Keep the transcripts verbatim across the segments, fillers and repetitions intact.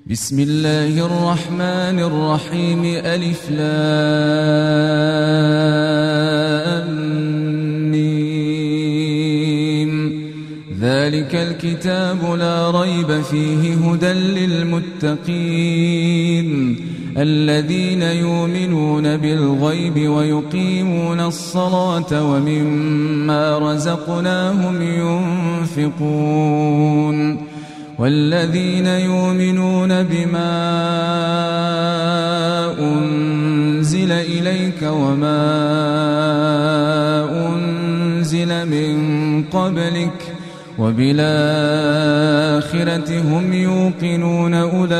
بسم الله الرحمن الرحيم ألف لام ميم ذلك الكتاب لا ريب فيه هدى للمتقين الذين يؤمنون بالغيب ويقيمون الصلاة ومما رزقناهم ينفقون والذين يؤمنون بما أنزل إليك وما أنزل من قبلك وبالآخرة هم يوقنون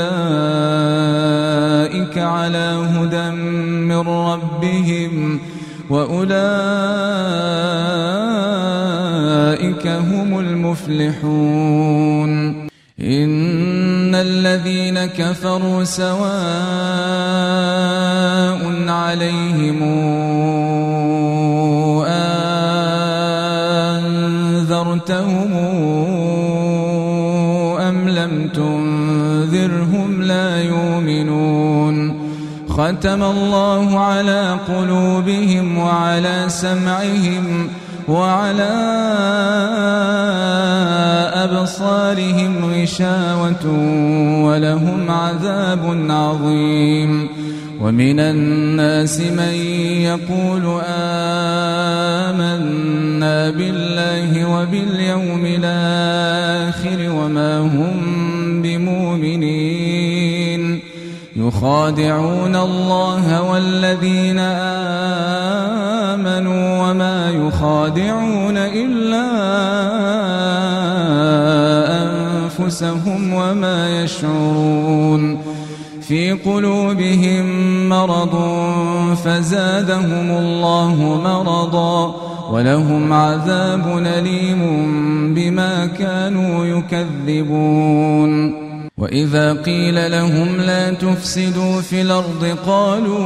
أولئك على هدى من ربهم وأولئك هم المفلحون إن الذين كفروا سواء عليهم أنذرتهم أم لم تنذرهم لا يؤمنون ختم الله على قلوبهم وعلى سمعهم وعلى أبصارهم غشاوة ولهم عذاب عظيم ومن الناس من يقول آمنا بالله وباليوم الآخر وما هم بمؤمنين يخادعون الله والذين آمنوا وما يخادعون إلا أنفسهم وما يشعرون في قلوبهم مرض فزادهم الله مرضا ولهم عذاب أليم بما كانوا يكذبون وإذا قيل لهم لا تفسدوا في الأرض قالوا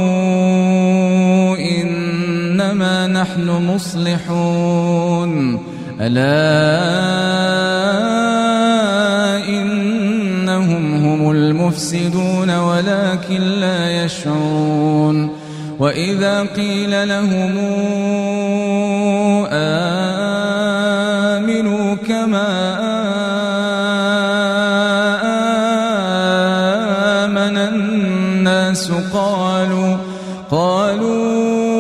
إنما نحن مصلحون ألا إنهم هم المفسدون ولكن لا يشعرون وإذا قيل لهم آمنوا كما آمن الناس قالوا قالوا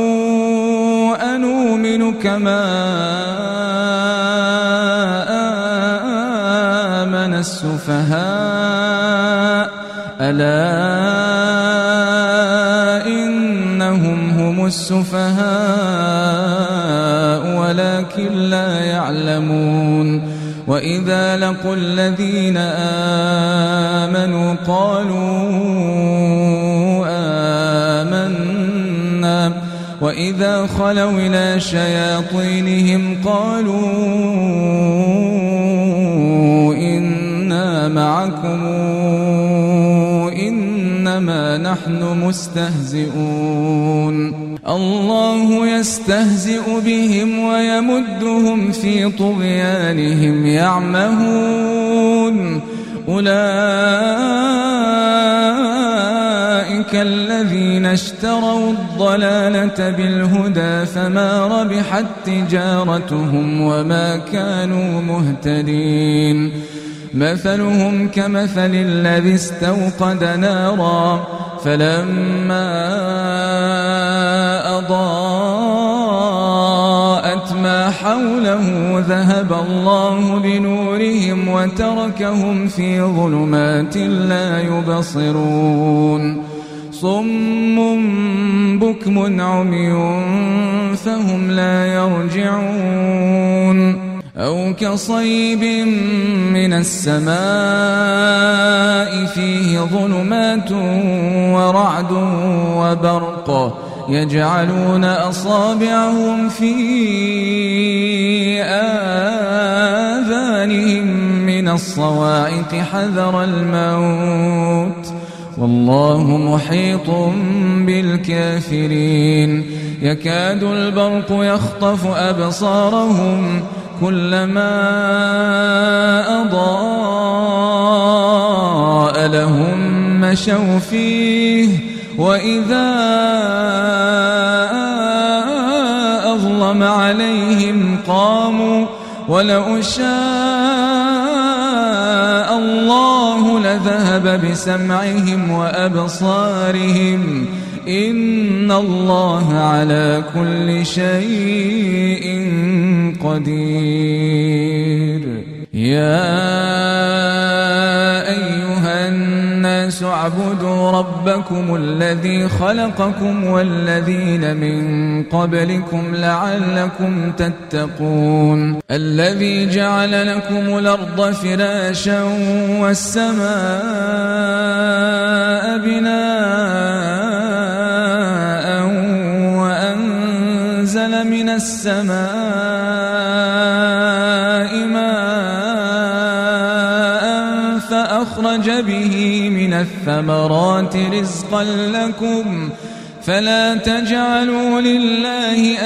أنؤمن كما آمن السفهاء ألا إنهم هم السفهاء ولكن لا يعلمون وإذا لقوا الذين آمنوا قالوا آمنا وإذا خلوا إلى شياطينهم قالوا إنا معكم إنما نحن مستهزئون الله يستهزئ بهم ويمدهم في طغيانهم يعمهون أولئك الذين اشتروا الضلالة بالهدى فما ربحت تجارتهم وما كانوا مهتدين مثلهم كمثل الذي استوقد نارا فلما أضاءت ما حوله ذهب الله بنورهم وتركهم في ظلمات لا يبصرون صم بكم عمي فهم لا يرجعون أو كصيب من السماء فيه ظلمات ورعد وبرق يجعلون أصابعهم في آذانهم من الصواعق حذر الموت والله محيط بالكافرين يكاد البرق يخطف أبصارهم كلما أضاء براء لهم مشوا فيه وإذا أظلم عليهم قاموا ولو شاء الله لذهب بسمعهم وأبصارهم إن الله على كل شيء قدير. يا أيها الناس اعبدوا ربكم الذي خلقكم والذين من قبلكم لعلكم تتقون الذي جعل لكم الأرض فراشا والسماء بناء وأنزل من السماء ماء فأخرج به من الثمرات رزقا لكم فلا تجعلوا لله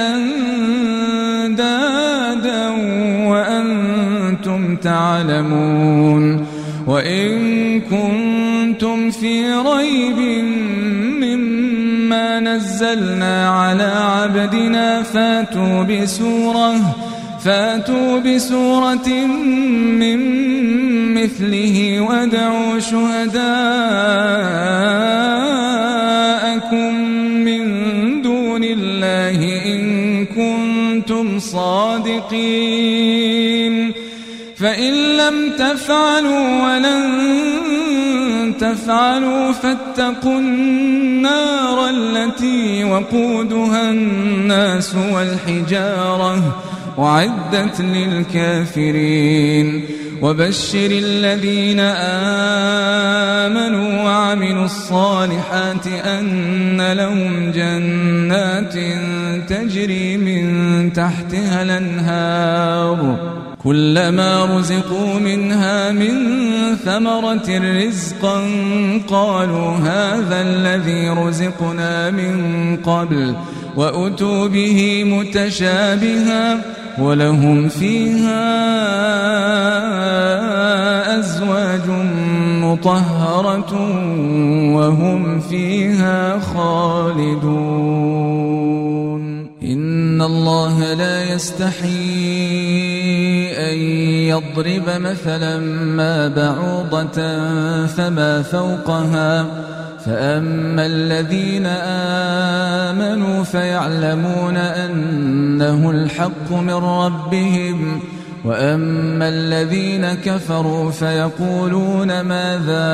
أندادا وأنتم تعلمون. وإن كنتم في ريب مما نزلنا على عبدنا فاتوا بسورة فاتوا بسورة من مثله وادعوا شهداءكم من دون الله إن كنتم صادقين فإن لم تفعلوا ولن تفعلوا فاتقوا النار التي وقودها الناس والحجارة أعدت للكافرين. وبشر الذين آمنوا وعملوا الصالحات أن لهم جنات تجري من تحتها الأنهار كلما رزقوا منها من ثمرة رزقا قالوا هذا الذي رزقنا من قبل وأتوا به متشابها ولهم فيها أزواج مطهرة وهم فيها خالدون. إن الله لا يستحيي أن يضرب مثلا ما بعوضة فما فوقها فأما الذين آمنوا فيعلمون أنه الحق من ربهم وأما الذين كفروا فيقولون ماذا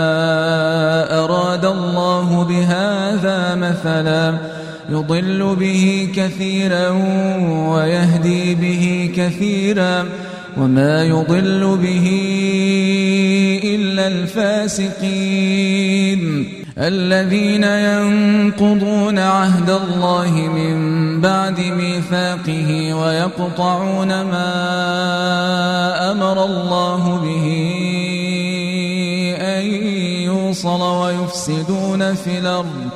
أراد الله بهذا مثلا يضل به كثيرا ويهدي به كثيرا وما يضل به إلا الفاسقين الذين ينقضون عهد الله من بعد ميثاقه ويقطعون ما أمر الله به أن يوصل ويفسدون في الأرض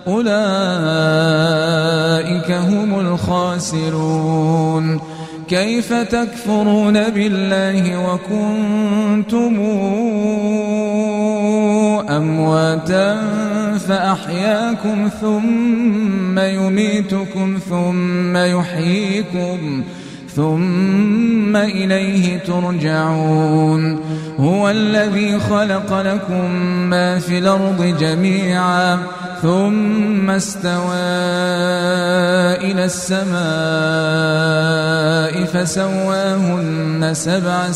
أولئك هم الخاسرون. كيف تكفرون بالله وكنتم أمواتا فأحياكم ثم يميتكم ثم يحييكم ثم إليه ترجعون. هو الذي خلق لكم ما في الأرض جميعا ثم استوى إلى السماء فسواهن سبع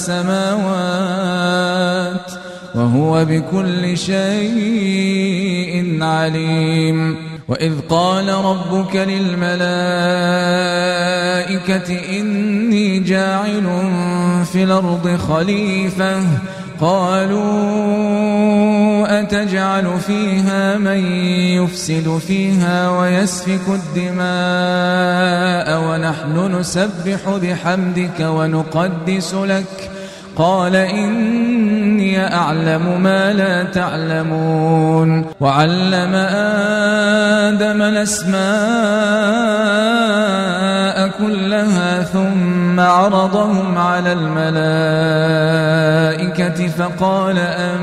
سماوات وهو بكل شيء عليم. وإذ قال ربك للملائكة إني جاعل في الأرض خليفة قالوا أتجعل فيها من يفسد فيها ويسفك الدماء ونحن نسبح بحمدك ونقدس لك قال إني أعلم ما لا تعلمون. وعلم آدم الأسماء كلها ثم ثم عرضهم على الملائكة فقال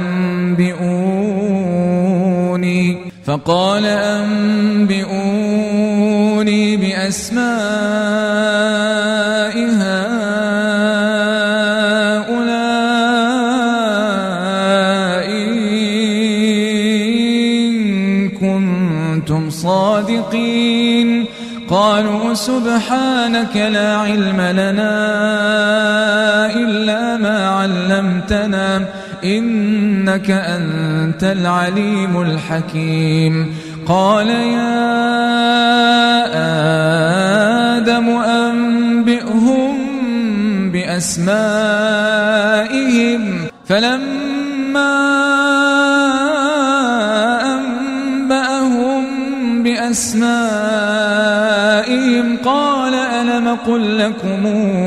أنبئوني فقال أنبئوني بأسماء هؤلاء إن كنتم صادقين. قالوا سبحانك لا علم لنا إلا ما علمتنا إنك أنت العليم الحكيم. قال يا آدم أنبئهم بأسمائهم فلما أنبأهم بأسمائهم قال ألم قل لكم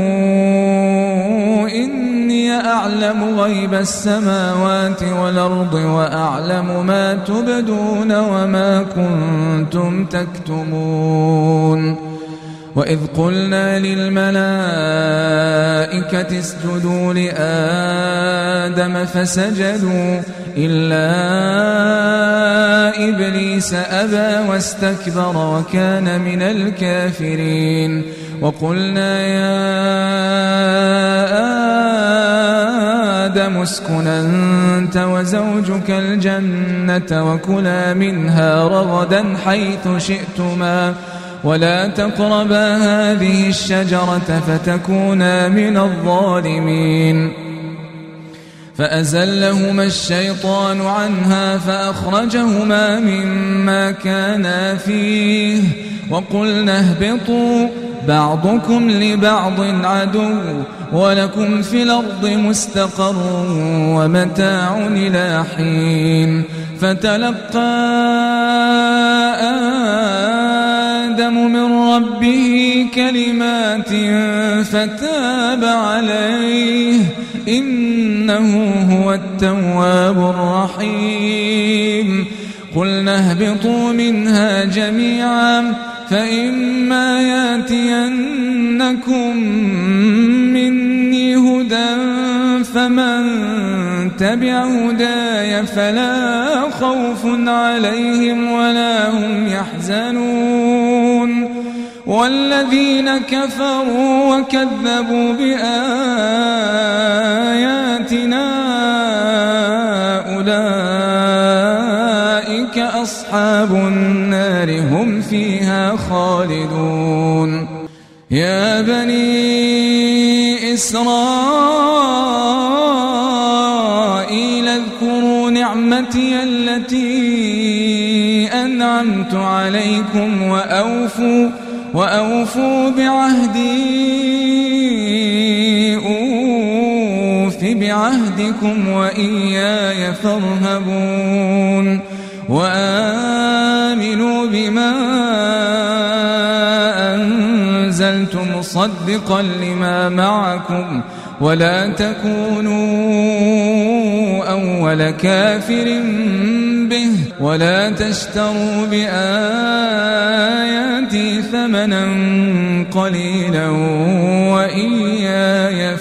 إني أعلم غيب السماوات والأرض وأعلم ما تبدون وما كنتم تكتمون. وإذ قلنا للملائكة اسجدوا لآدم فسجدوا إلا إبليس أبى واستكبر وكان من الكافرين. وقلنا يا آدم اسكن أنت وزوجك الجنة وكلا منها رغدا حيث شئتما ولا تقربا هذه الشجرة فتكونا من الظالمين. فأزلهما الشيطان عنها فأخرجهما مما كانا فيه وقلنا اهبطوا بعضكم لبعض عدو ولكم في الأرض مستقر ومتاع إلى حين. فتلقى آدم من ربه كلمات فتاب عليه إنه هو التواب الرحيم. قلنا اهبطوا منها جميعا فإما ياتينكم مني هدى فمن تبع هداي فلا خوف عليهم ولا هم يحزنون. والذين كفروا وكذبوا بآياتنا أولئك أصحاب النار هم فيها خالدون. يا بني إسرائيل اذكروا نعمتي التي أنعمت عليكم وأوفوا وأوفوا بعهدي أوف بعهدكم وإياي فارهبون. وآمنوا بما أنزلت مصدقا لما معكم ولا تكونوا أول كافر به ولا تشتروا بآياتي ثمنا قليلا وإياي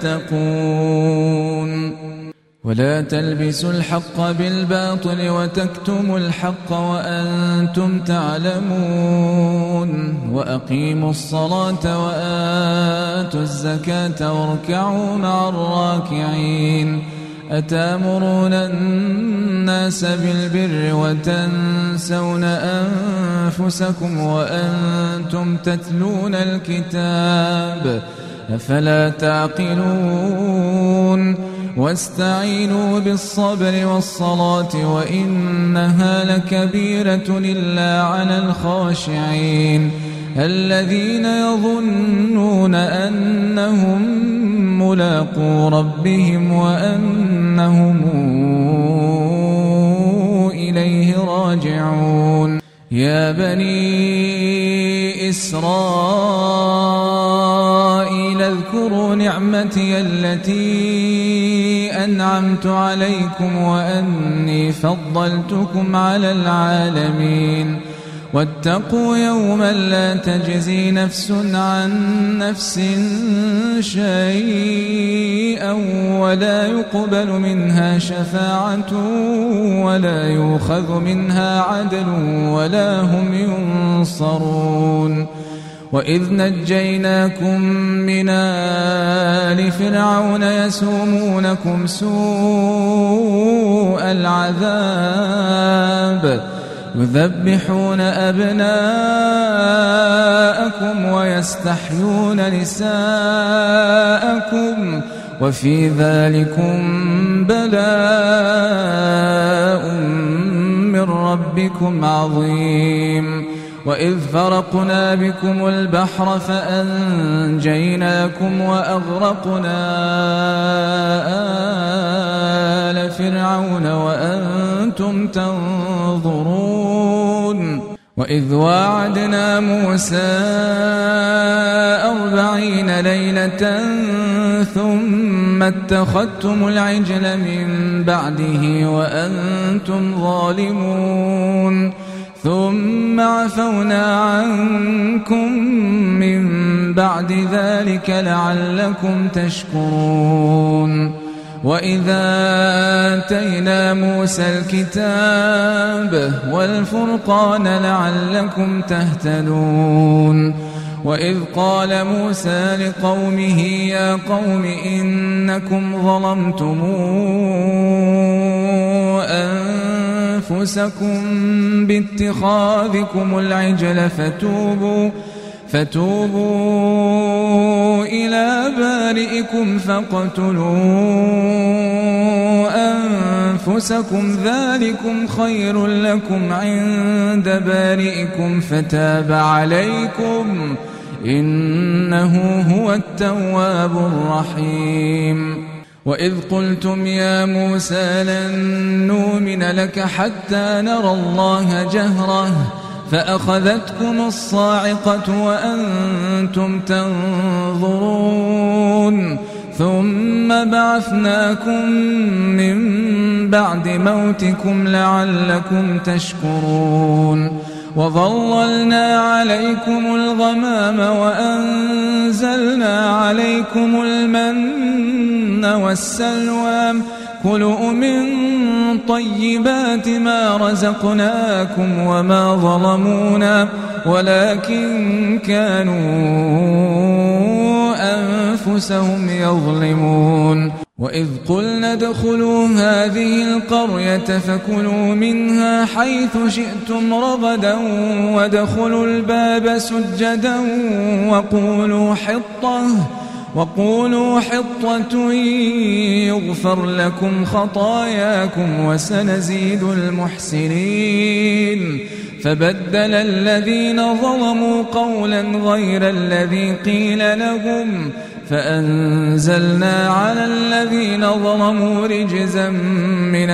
فاتقون. ولا تلبسوا الحق بالباطل وتكتموا الحق وأنتم تعلمون. وأقيموا الصلاة وآتوا الزكاة واركعوا مع الراكعين. أتامرون الناس بالبر وتنسون أنفسكم وأنتم تتلون الكتاب أفلا تعقلون. واستعينوا بالصبر والصلاة وإنها لكبيرة إلا على الخاشعين الذين يظنون أنهم ملاقو ربهم وأنهم إليه راجعون. يا بني إسرائيل اذكروا نعمتي التي أنعمت عليكم وأني فضلتكم على العالمين. واتقوا يوما لا تجزي نفس عن نفس شيئا ولا يقبل منها شفاعة ولا يؤخذ منها عدل ولا هم ينصرون. وإذ نجيناكم من آل فرعون يسومونكم سوء العذاب يذبحون أبناءكم ويستحيون نساءكم وفي ذلكم بلاء من ربكم عظيم. وإذ فرقنا بكم البحر فأنجيناكم وأغرقنا آل فرعون وأنتم تنظرون. وإذ واعدنا موسى أربعين ليلة ثم اتخذتم العجل من بعده وأنتم ظالمون ثم عفونا عنكم من بعد ذلك لعلكم تشكرون. وإذا آتينا موسى الكتاب والفرقان لعلكم تهتدون. وإذ قال موسى لقومه يا قوم إنكم ظلمتم أنفسكم باتخاذكم العجل فتوبوا فتوبوا إلى بارئكم فاقتلوا أنفسكم ذلكم خير لكم عند بارئكم فتاب عليكم إنه هو التواب الرحيم. وإذ قلتم يا موسى لن نؤمن لك حتى نرى الله جهرة فأخذتكم الصاعقة وأنتم تنظرون ثم بعثناكم من بعد موتكم لعلكم تشكرون. وظللنا عليكم الغمام وأنزلنا عليكم المن والسلوى كلوا من طيبات ما رزقناكم وما ظلمونا ولكن كانوا أنفسهم يظلمون. وإذ قلنا ادخلوا هذه القرية فكلوا منها حيث شئتم رغدا وادخلوا الباب سجدا وقولوا حطة وقولوا حطة يغفر لكم خطاياكم وسنزيد المحسنين. فبدل الذين ظلموا قولا غير الذي قيل لهم فأنزلنا على الذين ظلموا رجزا من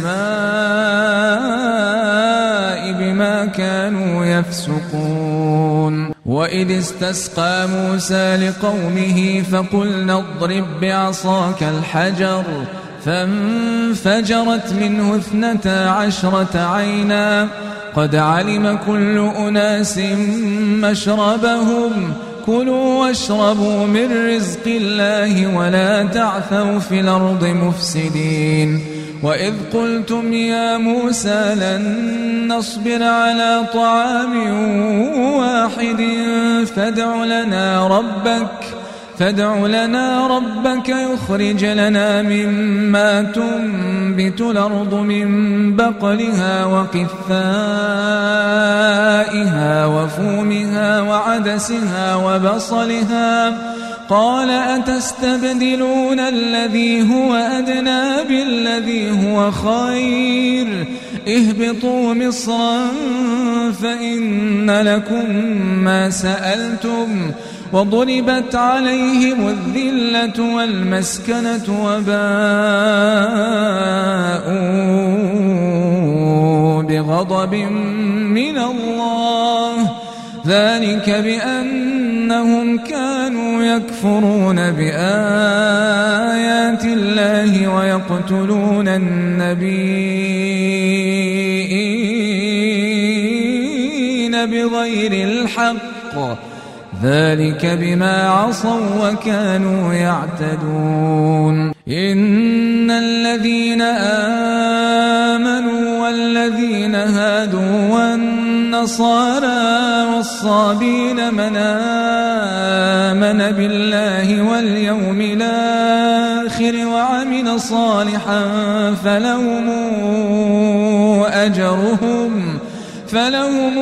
السماء بما كانوا يفسقون. وإذ استسقى موسى لقومه فقلنا اضرب بعصاك الحجر فانفجرت منه اثنتا عشرة عينا قد علم كل أناس مشربهم كلوا واشربوا من رزق الله ولا تعثوا في الأرض مفسدين. وإذ قلتم يا موسى لن نصبر على طعام واحد فادع لنا ربك فادع لنا ربك يخرج لنا مما تنبت الأرض من بقلها وقثائها وفومها وعدسها وبصلها قال أتستبدلون الذي هو أدنى بالذي هو خير اهبطوا مصرا فإن لكم ما سألتم وضربت عليهم الذلة والمسكنة وباءوا بغضب من الله ذلك بأنهم كانوا يكفرون بآيات الله ويقتلون النبيين بغير الحق ذلك بما عصوا وكانوا يعتدون إن الذين آمنوا والذين هادوا والنصارى والصابين من آمن بالله واليوم الآخر وعمل صالحا فلهم أجرهم فلهم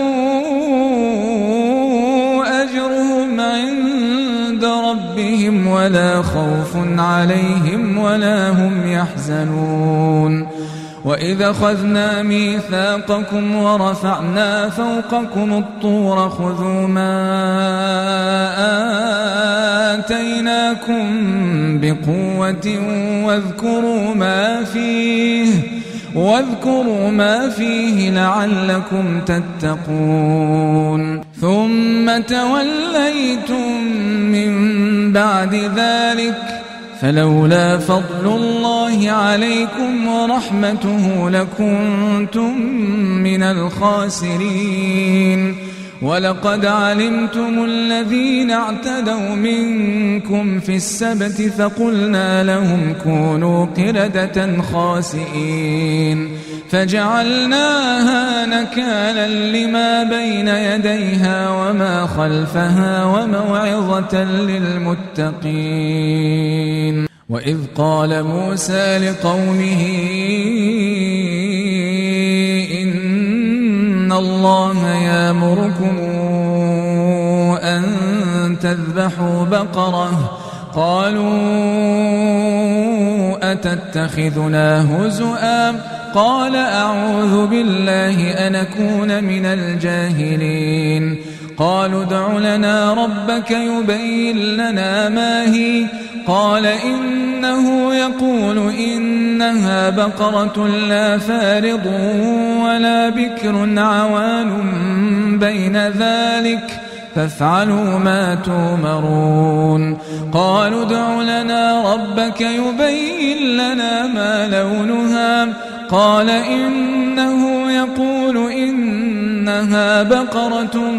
أجرهم عند ربهم ولا خوف عليهم ولا هم يحزنون وإذا أخذنا ميثاقكم ورفعنا فوقكم الطور خذوا ما آتيناكم بقوة واذكروا ما فيه واذكروا ما فيه لعلكم تتقون ثم توليتم من بعد ذلك فلولا فضل الله عليكم ورحمته لكنتم من الخاسرين ولقد علمتم الذين اعتدوا منكم في السبت فقلنا لهم كونوا قردة خاسئين فجعلناها نكالا لما بين يديها وما خلفها وموعظة للمتقين وإذ قال موسى لقومه إن الله يأمركم أن تذبحوا بقرة قالوا أتتخذنا هزؤا قال أعوذ بالله أن أكون من الجاهلين قالوا ادع لنا ربك يبين لنا ما هي قال إنه يقول إنها بقرة لا فارض ولا بكر عوان بين ذلك فافعلوا ما تؤمرون قالوا ادع لنا ربك يبين لنا ما لونها قال إنه يقول إنها بقرة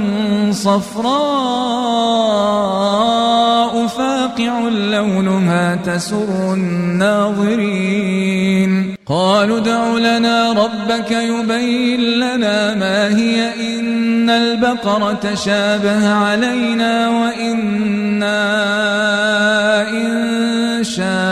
صفراء فاقع لونها تسر الناظرين قالوا ادع لنا ربك يبين لنا ما هي إن البقرة شابه علينا وإنا إن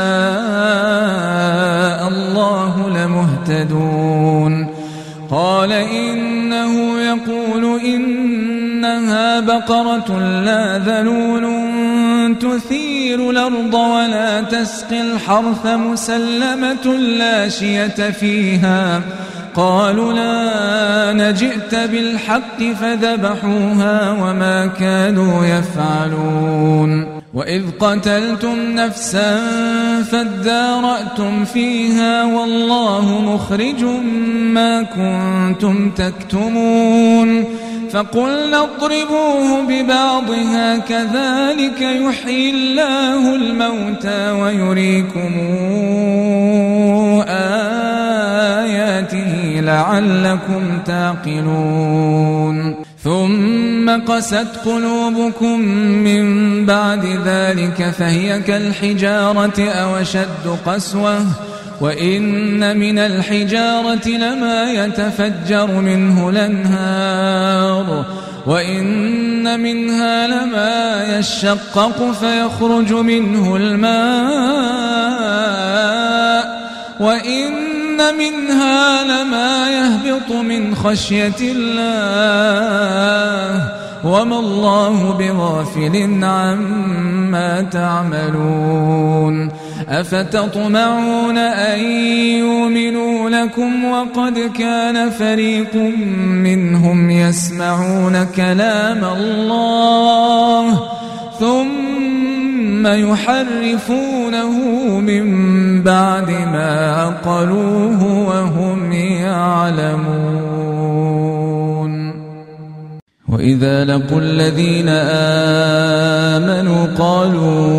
شاء الله لمهتدون قال إنه يقول إنها بقرة لا ذلول تثير الأرض ولا تسقي الحرث مسلمة لا شية فيها قالوا لا نجئت بالحق فذبحوها وما كانوا يفعلون وإذ قتلتم نفسا فادارأتم فيها والله مخرج ما كنتم تكتمون فقلنا اضربوه ببعضها كذلك يحيي الله الموتى ويريكم آياته لعلكم تعقلون ثم قست قلوبكم من بعد ذلك فهي كالحجارة أو أشد قسوة وإن من الحجارة لما يتفجر منه الأنهار وإن منها لما يشقق فيخرج منه الماء وإن منها لما يهبط من خشية الله وما الله بغافل عما تعملون أفتطمعون أن يؤمنوا لكم وقد كان فريق منهم يسمعون كلام الله ثم يحرفونه من بعد ما عقلوه وهم يعلمون وإذا لقوا الذين آمنوا قالوا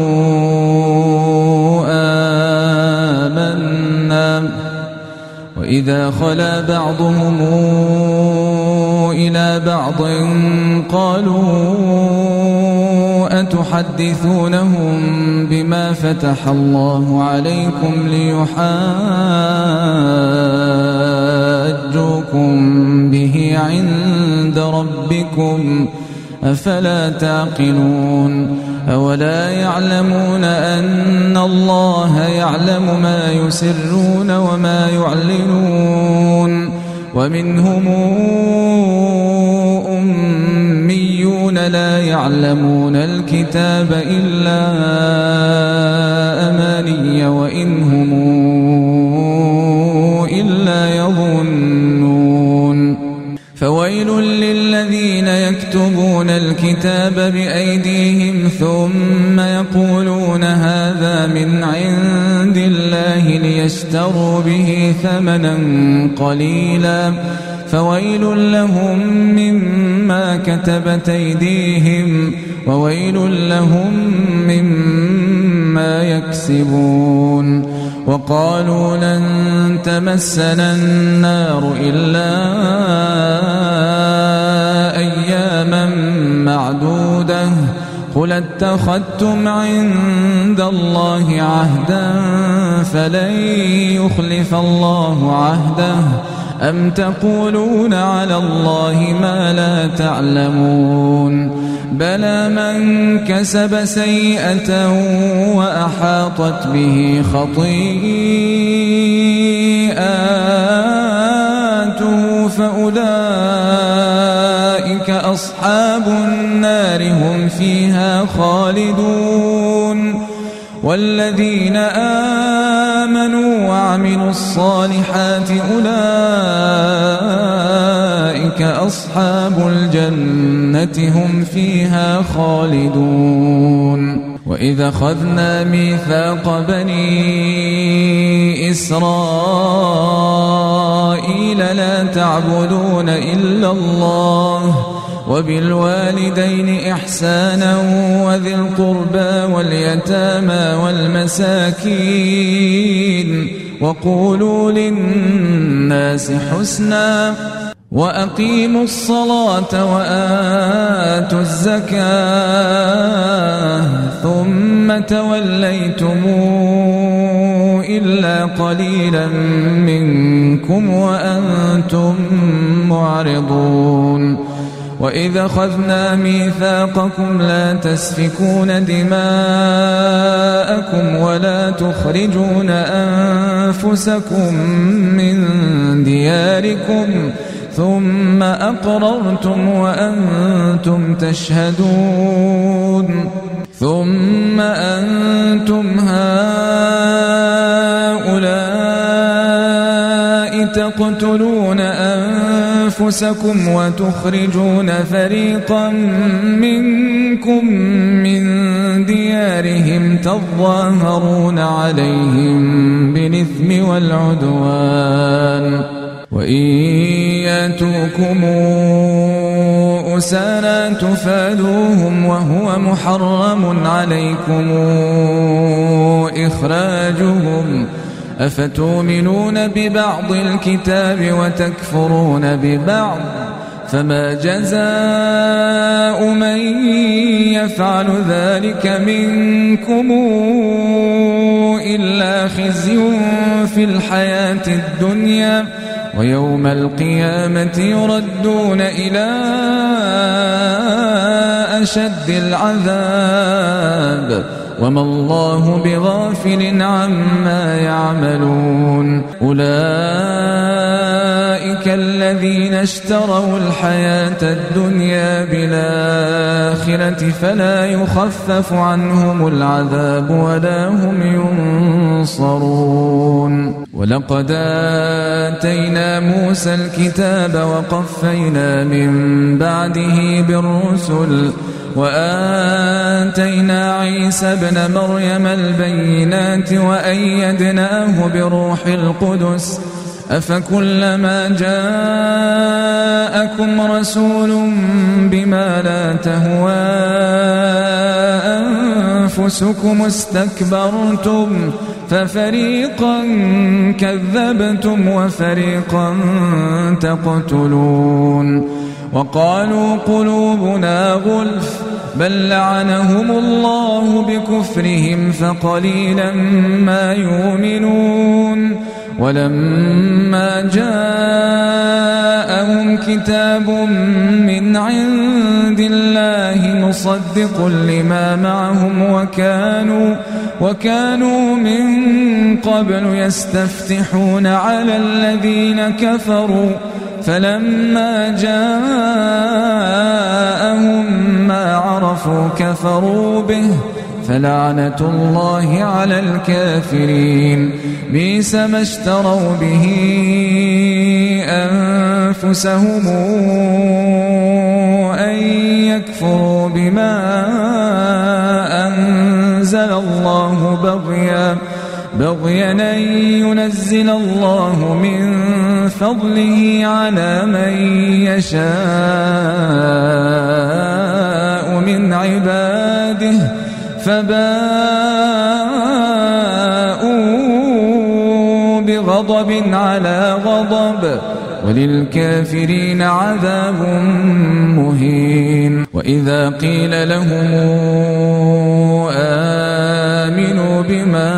آمنا وإذا خلا بعضهم إلى بعض قالوا أتحدثونهم بما فتح الله عليكم ليحاجوكم به عند ربكم أفلا تعقلون أولا يعلمون أن الله يعلم ما يسرون وما يعلنون ومنهم أميون لا يعلمون الكتاب إلا أماني وإن هم إلا يظنون فويل للذين يكتبون الكتاب بأيديهم ثم يقولون هذا من عند الله ليشتروا به ثمنا قليلا فويل لهم مما كتبت أيديهم وويل لهم مما يكسبون وقالوا لن تمسنا النار إلا أياما معدودة قل اتخذتم عند الله عهدا فلن يخلف الله عهده أم تقولون على الله ما لا تعلمون بلى من كسب سيئة وأحاطت به خطيئاته فأولئك أصحاب النار هم فيها خالدون والذين آمنوا وعملوا الصالحات أولئك أصحاب الجنة هم فيها خالدون وإذا أخذنا ميثاق بني إسرائيل لا تعبدون إلا الله وبالوالدين إحسانا وذي القربى واليتامى والمساكين وقولوا للناس حسنا وأقيموا الصلاة وآتوا الزكاة ثم توليتم إلا قليلا منكم وأنتم معرضون وإذا أخذنا ميثاقكم لا تسفكون دماءكم ولا تخرجون أنفسكم من دياركم ثم أقررتم وأنتم تشهدون ثم أنتم هؤلاء تقتلون أنفسكم وتخرجون فريقا منكم من ديارهم تظاهرون عليهم بالإثم والعدوان وإن ياتوكم أسارى تفادوهم وهو محرم عليكم إخراجهم أفتؤمنون ببعض الكتاب وتكفرون ببعض فما جزاء من يفعل ذلك منكم إلا خزي في الحياة الدنيا ويوم القيامة يردون إلى أشد العذاب وما الله بغافل عما يعملون أولئك الذين اشتروا الحياة الدنيا بالآخرة فلا يخفف عنهم العذاب ولا هم ينصرون ولقد آتينا موسى الكتاب وقفينا من بعده بالرسل وآتينا عيسى ابن مريم البينات وأيدناه بروح القدس أفكلما جاءكم رسول بما لا تهوى أنفسكم استكبرتم ففريقا كذبتم وفريقا تقتلون وقالوا قلوبنا غلف بل لعنهم الله بكفرهم فقليلا ما يؤمنون ولما جاءهم كتاب من عند الله مصدق لما معهم وكانوا وكانوا من قبل يستفتحون على الذين كفروا فلما جاءهم ما عرفوا كفروا به فلعنة الله على الكافرين بئس ما اشتروا به أنفسهم أن يكفروا بما أنزل الله بغيا بغيا أن ينزل الله من فضله على من يشاء من عباده فباءوا بغضب على غضب وللكافرين عذاب مهين وإذا قيل لهم آمنوا بما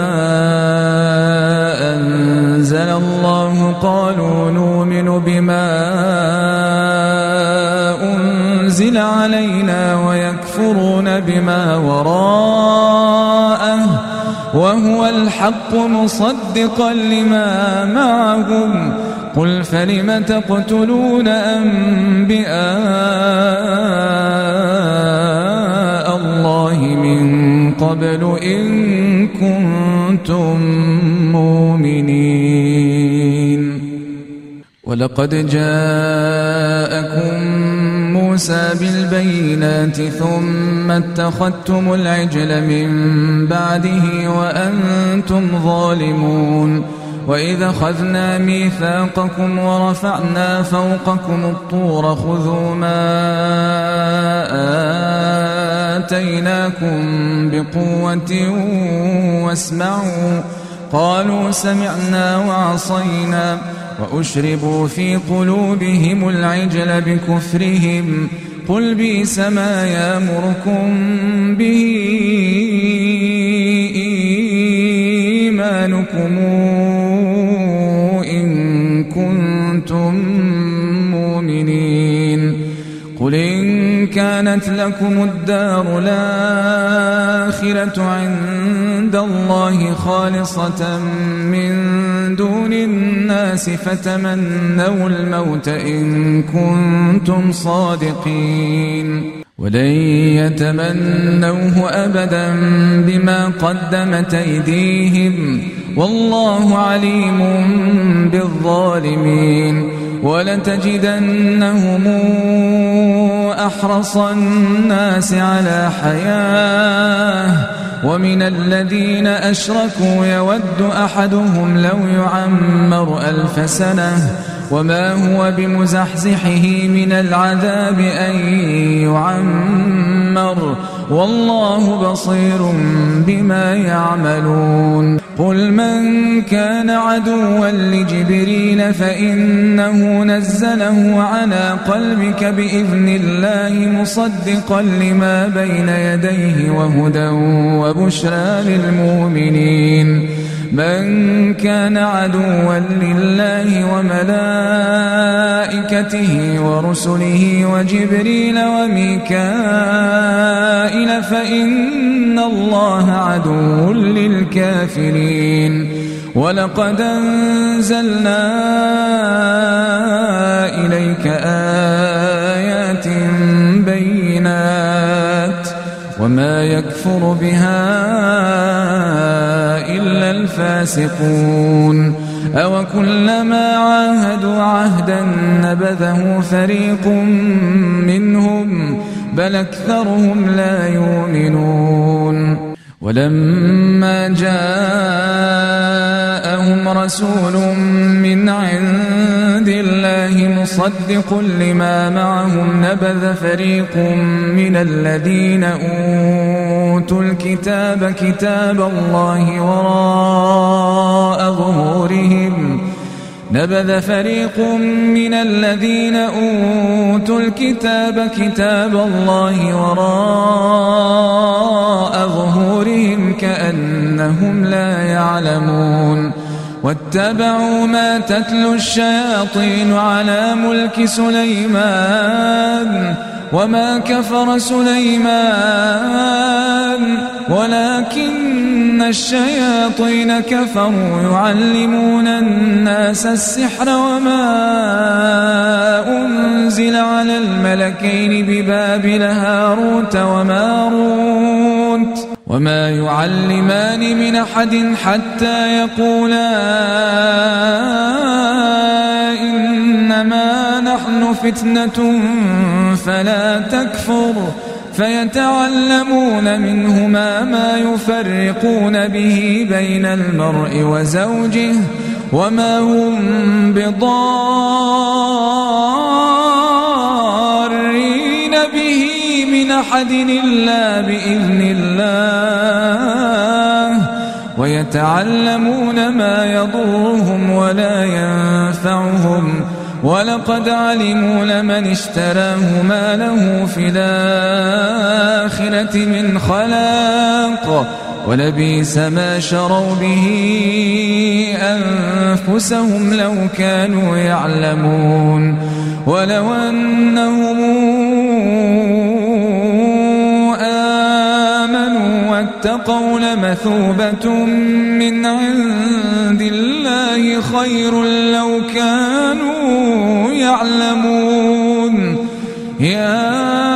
أنزل الله قالوا نؤمن بما أنزل علينا ويكفرون بما وراءه وهو الحق مصدقا لما معهم قل فلم تقتلون أنبياء الله من قبل إن كنتم مؤمنين ولقد جاءكم موسى بالبينات ثم اتخذتم العجل من بعده وأنتم ظالمون وإذا أخذنا ميثاقكم ورفعنا فوقكم الطور خذوا ما آتيناكم بقوة واسمعوا قالوا سمعنا وعصينا وأشربوا في قلوبهم العجل بكفرهم قل بئس ما يأمركم به إيمانكم إن كنتم مؤمنين قل إن كانت لكم الدار الآخرة عند الله خالصة من دون الناس فتمنوا الموت إن كنتم صادقين ولن يتمنوه أبدا بما قدمت أيديهم والله عليم بالظالمين ولتجدنهم أحرص الناس على حياة ومن الذين أشركوا يود أحدهم لو يعمر ألف سنة وما هو بمزحزحه من العذاب أن يعمر والله بصير بما يعملون قل من كان عدوا لجبريل فإنه نزله على قلبك بإذن الله مصدقا لما بين يديه وهدى وبشرى للمؤمنين من كان عدوا لله وملائكته ورسله وجبريل وميكائيل فإن الله عدو للكافرين ولقد أنزلنا إليك آيات بينات وما يكفر بها إلا الفاسقون أو كلما عاهدوا عهدا نبذه فريق منهم بل أكثرهم لا يؤمنون ولما جاءهم رسول من عند الله مصدق لما معهم نبذ فريق من الذين أوتوا الكتاب كتاب الله وراء ظهورهم نبذ فريق من الذين أوتوا الكتاب كتاب الله وراء ظهورهم كأنهم لا يعلمون واتبعوا ما تتلو الشياطين على ملك سليمان وما كفر سليمان ولكن الشياطين كفروا يعلمون الناس السحر وما أنزل على الملكين ببابل هاروت وماروت وما يعلمان من أحد حتى يقولا إنما نحن فتنة فلا تكفر فيتعلمون منهما ما يفرقون به بين المرء وزوجه وما هم بضارين به من أحد إلا بإذن الله ويتعلمون ما يضرهم ولا ينفعهم ولقد علموا لمن اشتراه ما له في الآخرة من خلاق ولبئس ما شروا به أنفسهم لو كانوا يعلمون ولو أنهم آمنوا واتقوا لمثوبة من عند الله خير لو كانوا يعلمون يا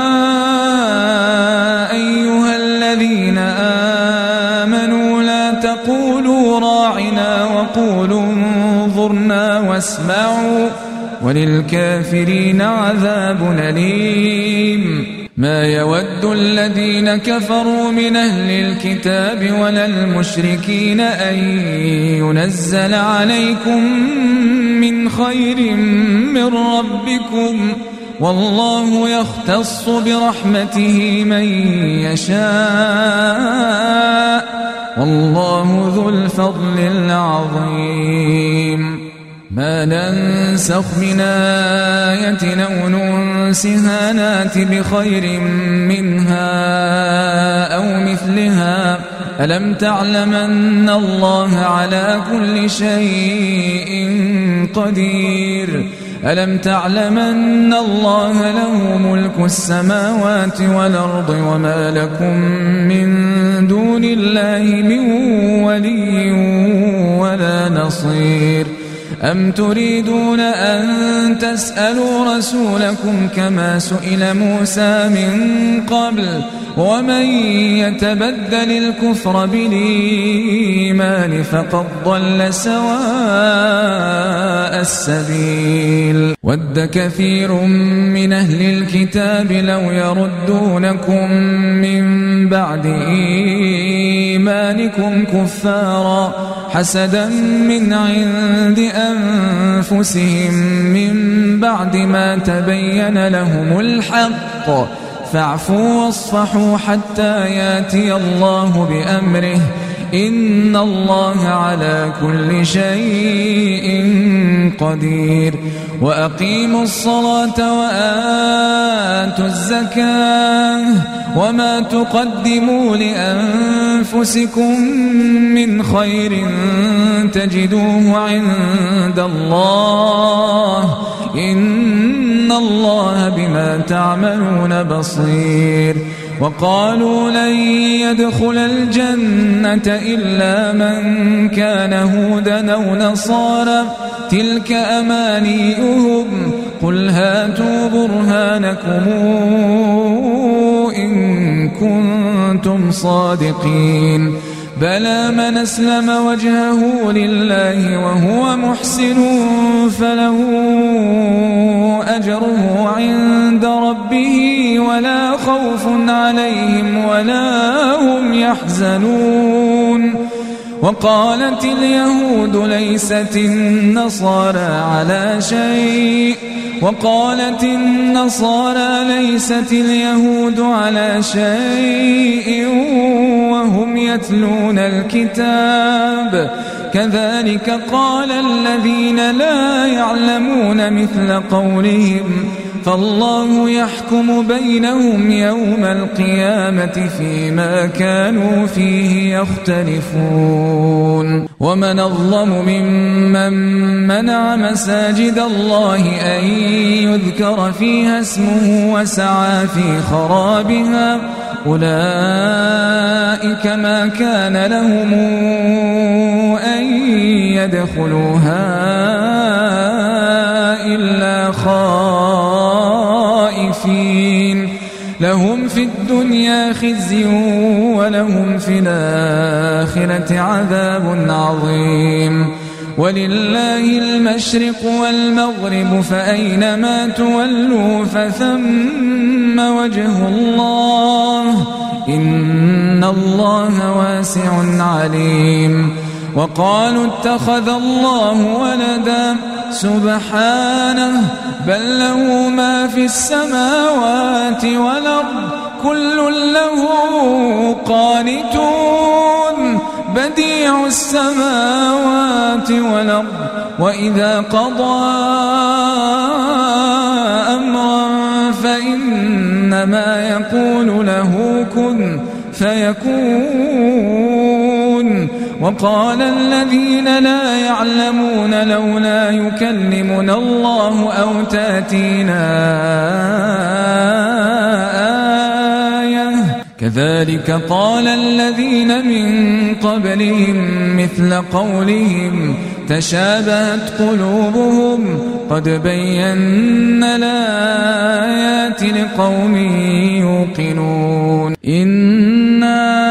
أيها الذين آمنوا لا تقولوا راعنا وقولوا انظرنا واسمعوا وللكافرين عذاب أليم ما يود الذين كفروا من أهل الكتاب ولا المشركين أن ينزل عليكم من خير من ربكم والله يختص برحمته من يشاء والله ذو الفضل العظيم ما ننسخ من آية أو ننسها نات بخير منها أو مثلها ألم تعلم أن الله على كل شيء قدير ألم تعلم أن الله له ملك السماوات والأرض وما لكم من دون الله من ولي ولا نصير أم تريدون أن تسألوا رسولكم كما سئل موسى من قبل ومن يتبدل الكفر بالإيمان فقد ضل سواء السبيل ود كثير من أهل الكتاب لو يردونكم من بعد إيمانكم كفارا حسدا من عند أنفسهم من بعد ما تبين لهم الحق فاعفوا واصفحوا حتى ياتي الله بأمره إن الله على كل شيء قدير وأقيموا الصلاة وآتوا الزكاة وما تقدموا لأنفسكم من خير تجدوه عند الله إن الله بما تعملون بصير وقالوا لن يدخل الجنة إلا من كان هودا أو نصارى تلك أمانيهم قل هاتوا برهانكم إن كنتم صادقين بلى من أسلم وجهه لله وهو محسن فله أجره عند ربه ولا خوف عليهم ولا هم يحزنون وقالت اليهود ليست النصارى على شيء وقالت النصارى ليست اليهود على شيء وهم يتلون الكتاب كذلك قال الذين لا يعلمون مثل قولهم فالله يحكم بينهم يوم القيامة فيما كانوا فيه يختلفون ومن أظلم ممن منع مساجد الله أن يذكر فيها اسمه وسعى في خرابها أولئك ما كان لهم أن يدخلوها إلا خائفين لهم في الدنيا خزي ولهم في الآخرة عذاب عظيم ولله المشرق والمغرب فأينما تولوا فثم وجه الله إن الله واسع عليم وقالوا اتخذ الله ولدا سبحانه بل له ما في السماوات والأرض كل له قانتون بديع السماوات والأرض وإذا قضى أمرا فإنما يقول له كن فيكون وقال الذين لا يعلمون لولا يكلمنا الله أو تأتينا آية كذلك قال الذين من قبلهم مثل قولهم تشابهت قلوبهم قد بينا الآيات لقوم يوقنون إنا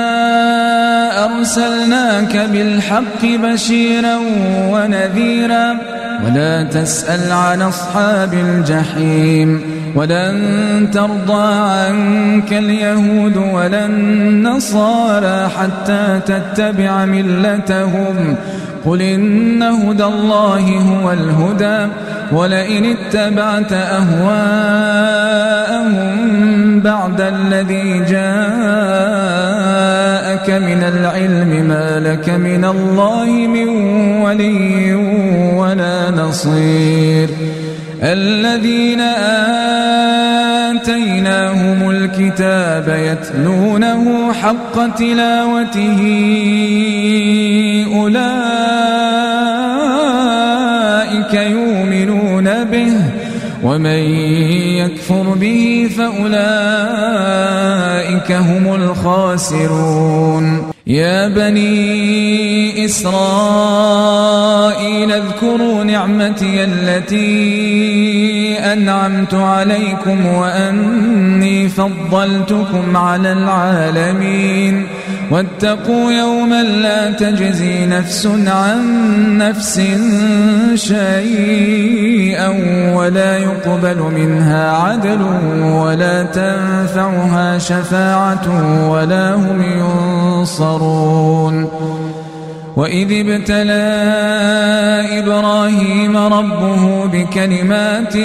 أرسلناك بالحق بشيرا ونذيرا ولا تسأل عن أصحاب الجحيم ولن ترضى عنك اليهود ولا النصارى حتى تتبع ملتهم قل إن هدى الله هو الهدى ولئن اتبعت أهواءهم بعد الذي جاءك من العلم ما لك من الله من ولي ولا نصير الذين آتيناهم الكتاب يتلونه حق تلاوته أولئك يؤمنون به ومن يكفر به فأولئك هم الخاسرون يا بني إسرائيل اذكروا نعمتي التي أنعمت عليكم وأني فضلتكم على العالمين واتقوا يوما لا تجزي نفس عن نفس شيئا ولا يقبل منها عدل ولا تنفعها شفاعة ولا هم ينصرون وإذ ابتلى إبراهيم ربه بكلمات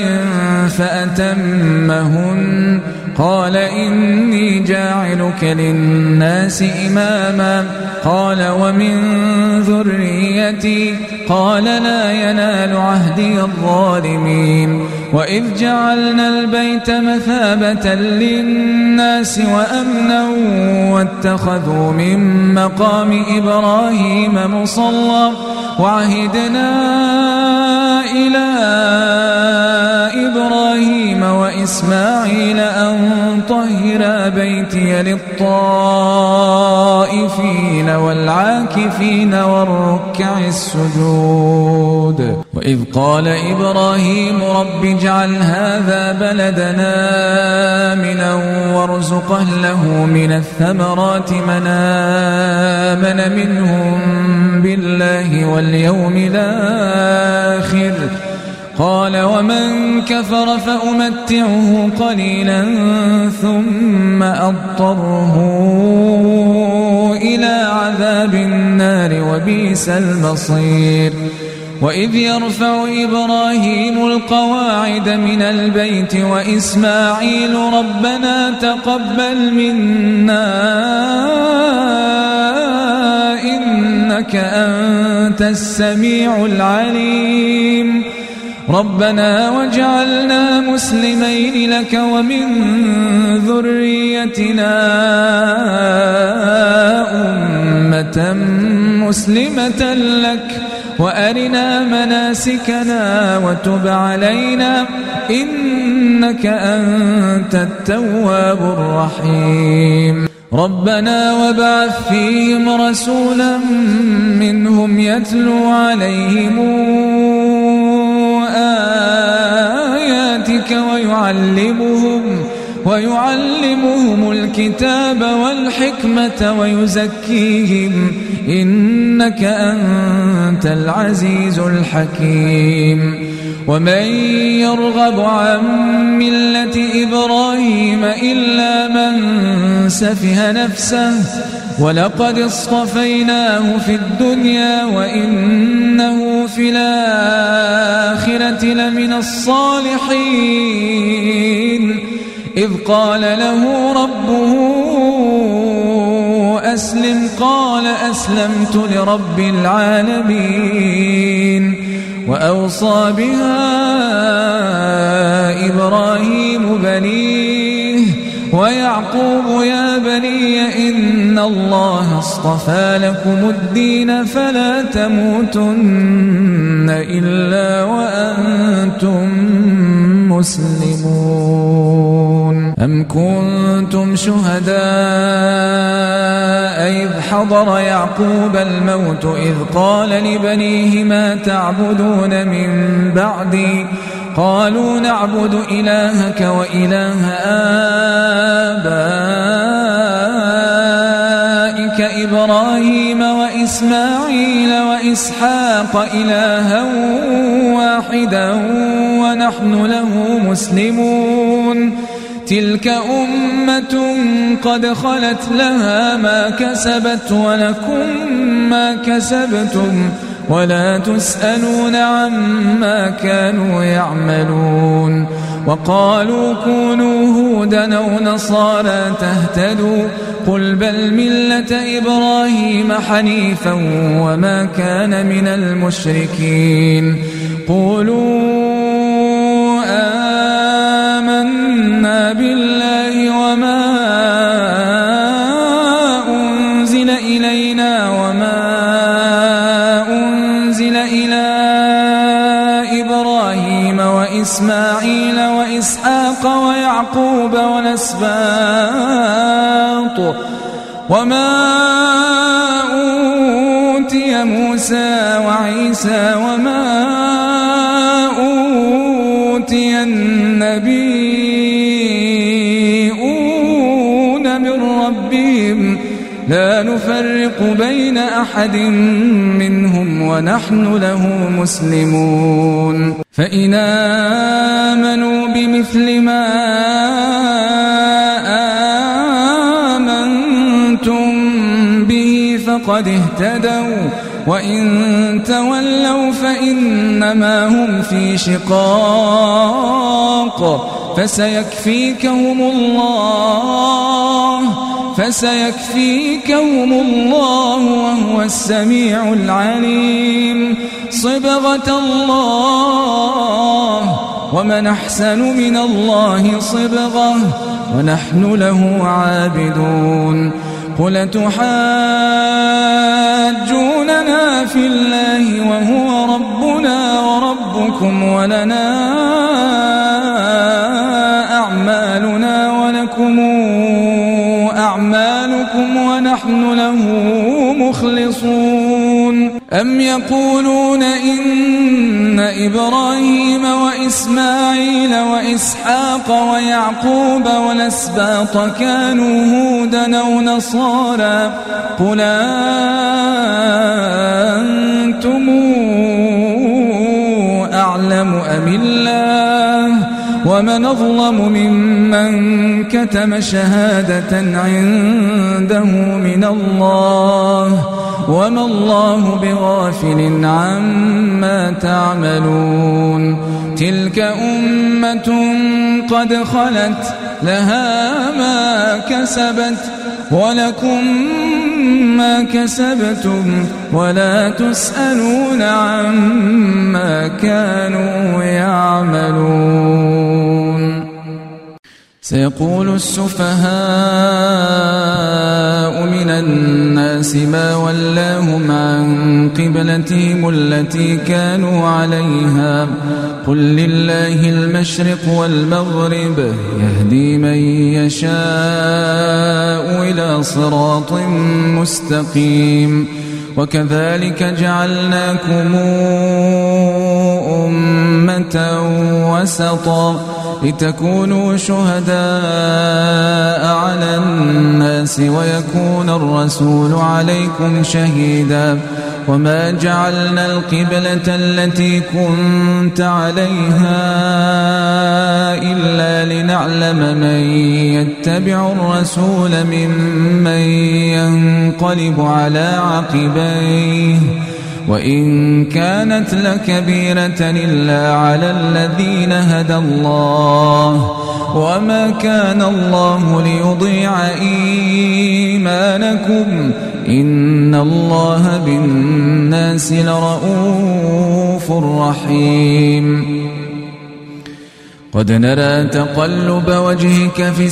فأتمهن قال إني جاعلك للناس إماما قال ومن ذريتي قال لا ينال عهدي الظالمين وإذ جعلنا البيت مثابة للناس وأمنا واتخذوا من مقام إبراهيم مصلى وعهدنا إلى إبراهيم وإسماعيل أن طهر بيتي للطائفين والعاكفين والركع السجود وإذ قال إبراهيم رب اجعل هذا بلدنا آمنا وارزق أهله من الثمرات من آمن منهم بالله واليوم الآخر قال ومن كفر فأمتعه قليلا ثم أضطره إلى عذاب النار وبئس المصير. وإذ يرفع إبراهيم القواعد من البيت وإسماعيل ربنا تقبل منا إنك أنت السميع العليم ربنا واجعلنا مسلمين لك ومن ذريتنا أمة مسلمة لك وأرنا مناسكنا وتب علينا إنك أنت التواب الرحيم ربنا وابعث فيهم رسولا منهم يتلو عليهم آياتك ويعلمهم ويعلمهم الكتاب والحكمة ويزكيهم إنك أنت العزيز الحكيم ومن يرغب عن ملة إبراهيم إلا من سفه نفسه ولقد اصطفيناه في الدنيا وإنه في الآخرة لمن الصالحين إذ قال له ربه أسلم قال أسلمت لرب العالمين وأوصى بها إبراهيم بنيه ويعقوب يا بني إن الله اصطفى لكم الدين فلا تموتن إلا وأنتم مسلمون أم كنتم شهداء إذ حضر يعقوب الموت إذ قال لبنيه ما تعبدون من بعدي قالوا نعبد إلهك وإله آبائك إبراهيم وإسماعيل وإسحاق إلها واحدا ونحن له مسلمون تلك أمة قد خلت لها ما كسبت ولكم ما كسبتم ولا تسألون عما كانوا يعملون وقالوا كونوا هودا أو نصارى تهتدوا قل بل ملة إبراهيم حنيفا وما كان من المشركين قولوا آمنا بالله وما أنزل إلينا وما أنزل إلى إبراهيم وإسماعيل وإسحاق ويعقوب والأسباط وما أوتي موسى وعيسى وما أوتي النبيون من ربهم لا نفرق بين أحد منهم ونحن له مسلمون فإن آمنوا بمثل ما آمنتم به فقد اهتدوا وإن تولوا فإنما هم في شقاق فسيكفيكهم الله فسيكفيكهم الله وهو السميع العليم صبغة الله ومن أحسن من الله صبغة ونحن له عابدون قل تحاجوننا في الله وهو ربنا وربكم ولنا أعمالنا ولكم أعمالكم ونحن له مخلصون أم يقولون إن إبراهيم وإسماعيل وإسحاق ويعقوب والأسباط كانوا هودا أو نصارى قل أنتم أعلم أم الله ومن أظلم ممن كتم شهادة عنده من الله وما الله بغافل عما تعملون تلك أمة قد خلت لها ما كسبت ولكم ما كسبتم ولا تسألون عما كانوا يعملون سيقول السفهاء من الناس ما ولاهم عن قبلتهم التي كانوا عليها قل لله المشرق والمغرب يهدي من يشاء إلى صراط مستقيم وكذلك جعلناكم أمة وسطا لتكونوا شهداء على الناس ويكون الرسول عليكم شهيدا وما جعلنا القبلة التي كنت عليها إلا لنعلم من يتبع الرسول ممن ينقلب على عقبيه وإن كانت لكبيرة إلا على الذين هدى الله وما كان الله ليضيع إيمانكم إن الله بالناس لرؤوف رحيم قد نرى تقلب وجهك في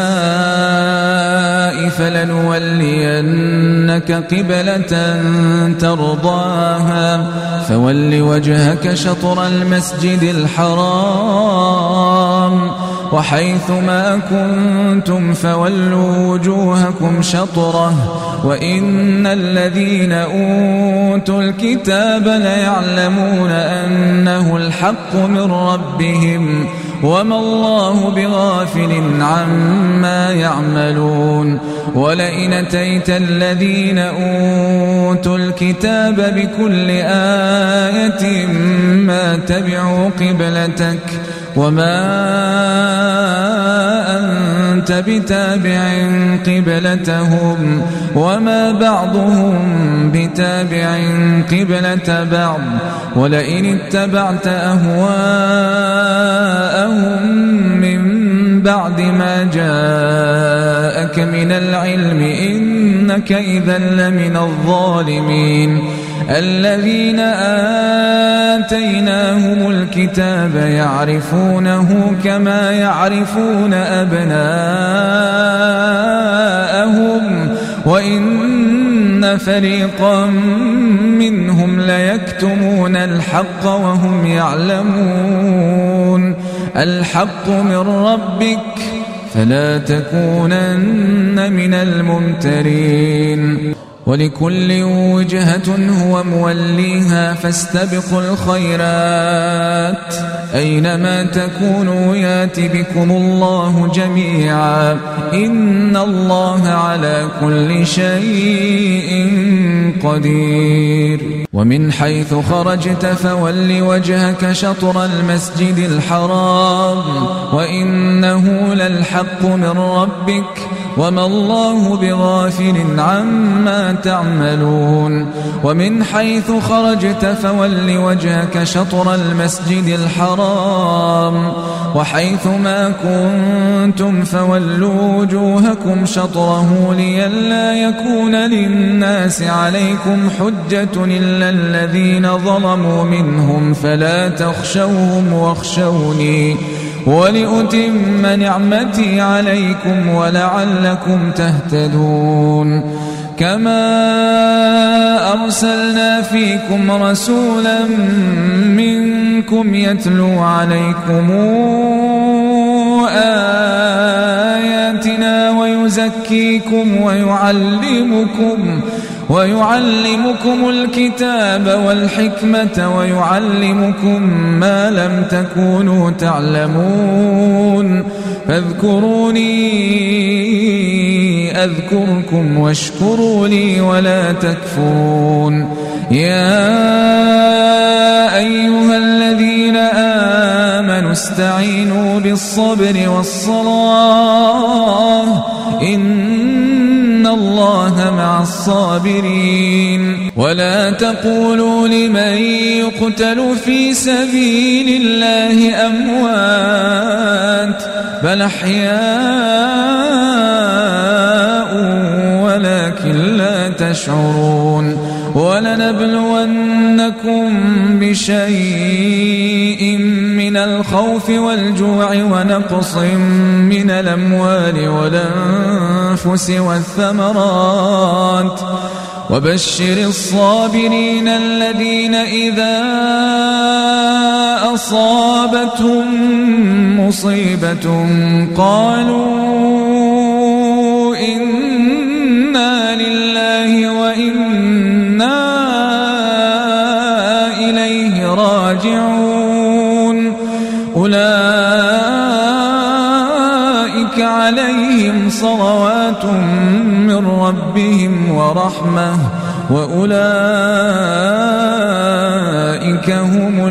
السماء فلنولينك قبلة ترضاها فول وجهك شطر المسجد الحرام وحيث ما كنتم فولوا وجوهكم شطره وإن الذين أوتوا الكتاب ليعلمون أنه الحق من ربهم وما الله بغافل عما يعملون ولئن أتيت الذين أوتوا الكتاب بكل آية ما تبعوا قبلتك وما أنت بتابع قبلتهم وما بعضهم بتابع قبلة بعض ولئن اتبعت أهواءهم من بعد ما جاءك من العلم إنك إذا لمن الظالمين الذين آتيناهم الكتاب يعرفونه كما يعرفون أبناءهم وإن فريقا منهم ليكتمون الحق وهم يعلمون الحق من ربك فلا تكونن من الممترين ولكل وجهة هو موليها فاستبقوا الخيرات أينما تكونوا يات بكم الله جميعا إن الله على كل شيء قدير ومن حيث خرجت فول وجهك شطر المسجد الحرام وإنه للحق من ربك وما الله بغافل عما تعملون ومن حيث خرجت فول وجهك شطر المسجد الحرام وحيث ما كنتم فولوا وجوهكم شطره لئلا يكون للناس عليكم حجة إلا الذين ظلموا منهم فلا تخشوهم واخشوني ولأتم نعمتي عليكم ولعلكم تهتدون كما أرسلنا فيكم رسولا منكم يتلو عليكم آياتنا ويزكيكم ويعلمكم ويعلمكم الكتاب والحكمة ويعلمكم ما لم تكونوا تعلمون فاذكروني أذكركم واشكروا لي ولا تكفرون يا أيها الذين آمنوا واستعينوا بالصبر والصلاة إن الله مع الصابرين ولا تقولوا لمن يقتل في سبيل الله أموات بل أحياء ولكن لا تشعرون ولنبلونكم بشيء من الخوف والجوع ونقص من الأموال والأنفس والثمرات وبشر الصابرين الذين إذا أصابتهم مصيبة قالوا إنا لله وإنا إليه راجعون أولئك عليهم صلوات من ربهم ورحمة وأولئك هم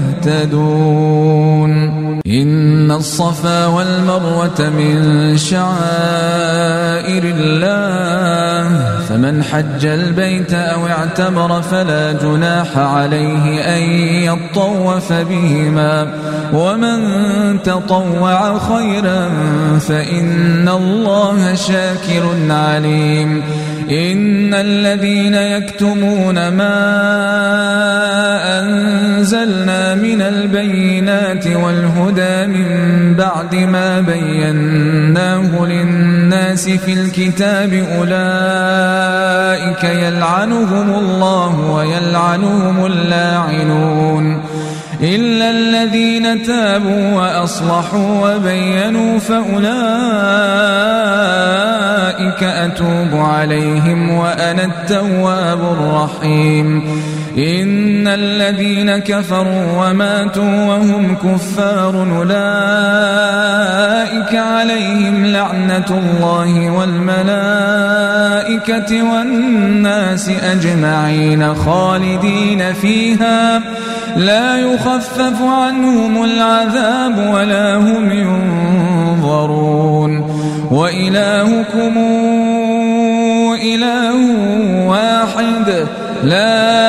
المهتدون إن الصفا والمروة من شعائر الله فمن حج البيت أو اعتمر فلا جناح عليه أن يطوف بهما ومن تطوع خيرا فإن الله شاكر عليم إن الذين يكتمون ما أنزلنا من البينات والهدى من بعد ما بيناه للناس في الكتاب أولئك يلعنهم الله ويلعنهم اللاعنون إلا الذين تابوا وأصلحوا وبينوا فأولئك أتوب عليهم وأنا التواب الرحيم إن الذين كفروا وماتوا وهم كفار أولئك عليهم لعنة الله والملائكة والناس أجمعين خالدين فيها لا يخفف عنهم العذاب ولا هم ينظرون وإلهكم إله واحد لا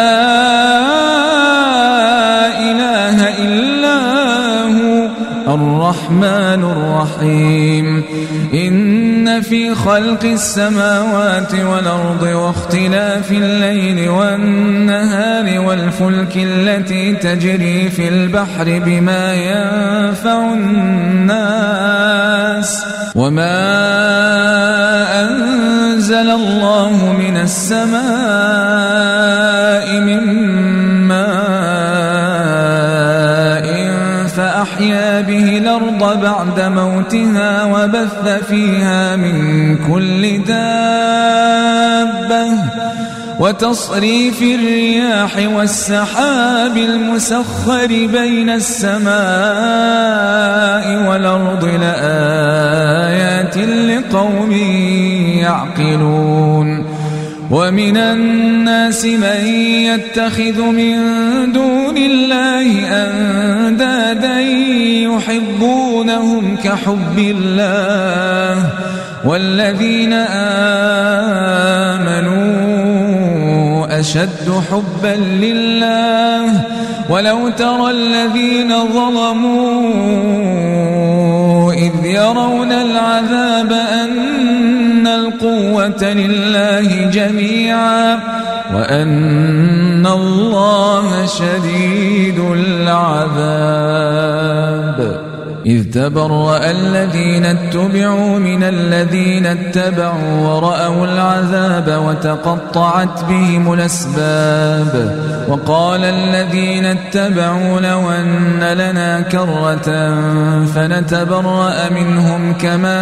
إله إلا هو الرحمن الرحيم إن في خلق السماوات والأرض واختلاف الليل والنهار والفلك التي تجري في البحر بما ينفع الناس وما أنزل الله من السماء من ماء فأحيا به الأرض بعد موتها وبث فيها من كل دابة وتصريف الرياح والسحاب المسخر بين السماء والأرض لآيات لقوم يعقلون ومن الناس من يتخذ من دون الله أندادا يحبونهم كحب الله والذين آمنوا أشد حبا لله ولو ترى الذين ظلموا إذ يرون العذاب أن القوة لله جميعا وأن الله شديد العذاب إذ تبرأ الذين اتبعوا من الذين اتبعوا ورأوا العذاب وتقطعت بهم الأسباب وقال الذين اتبعوا لو أن لنا كرة فنتبرأ منهم كما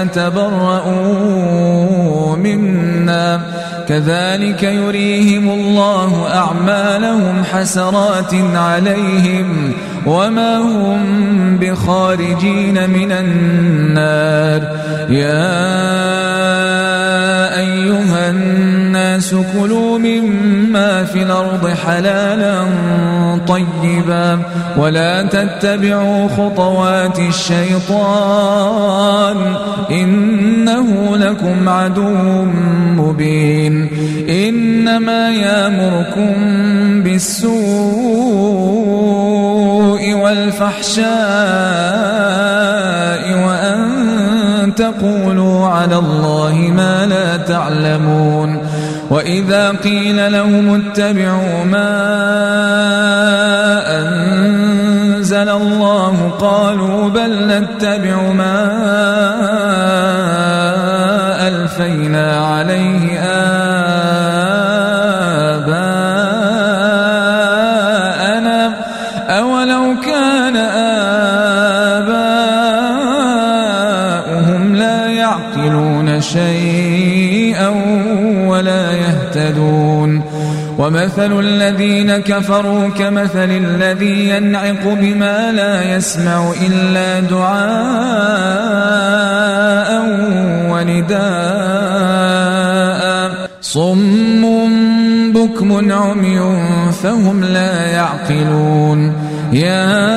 تبرأوا منا كذلك يريهم الله أعمالهم حسرات عليهم وما هم بخارجين من النار يا أيها الناس الناس كلوا مما في الأرض حلالا طيبا ولا تتبعوا خطوات الشيطان إنه لكم عدو مبين إنما يأمركم بالسوء والفحشاء وأن تقولوا على الله ما لا تعلمون وإذا قيل لهم اتبعوا ما أنزل الله قالوا بل نتبع ما ألفينا عليه آباءنا أولو كان آباؤهم لا يعقلون شيئا ولا يهتدون ومثل الذين كفروا كمثل الذي ينعق بما لا يسمع إلا دعاء ونداء صم بكم عمي فهم لا يعقلون يا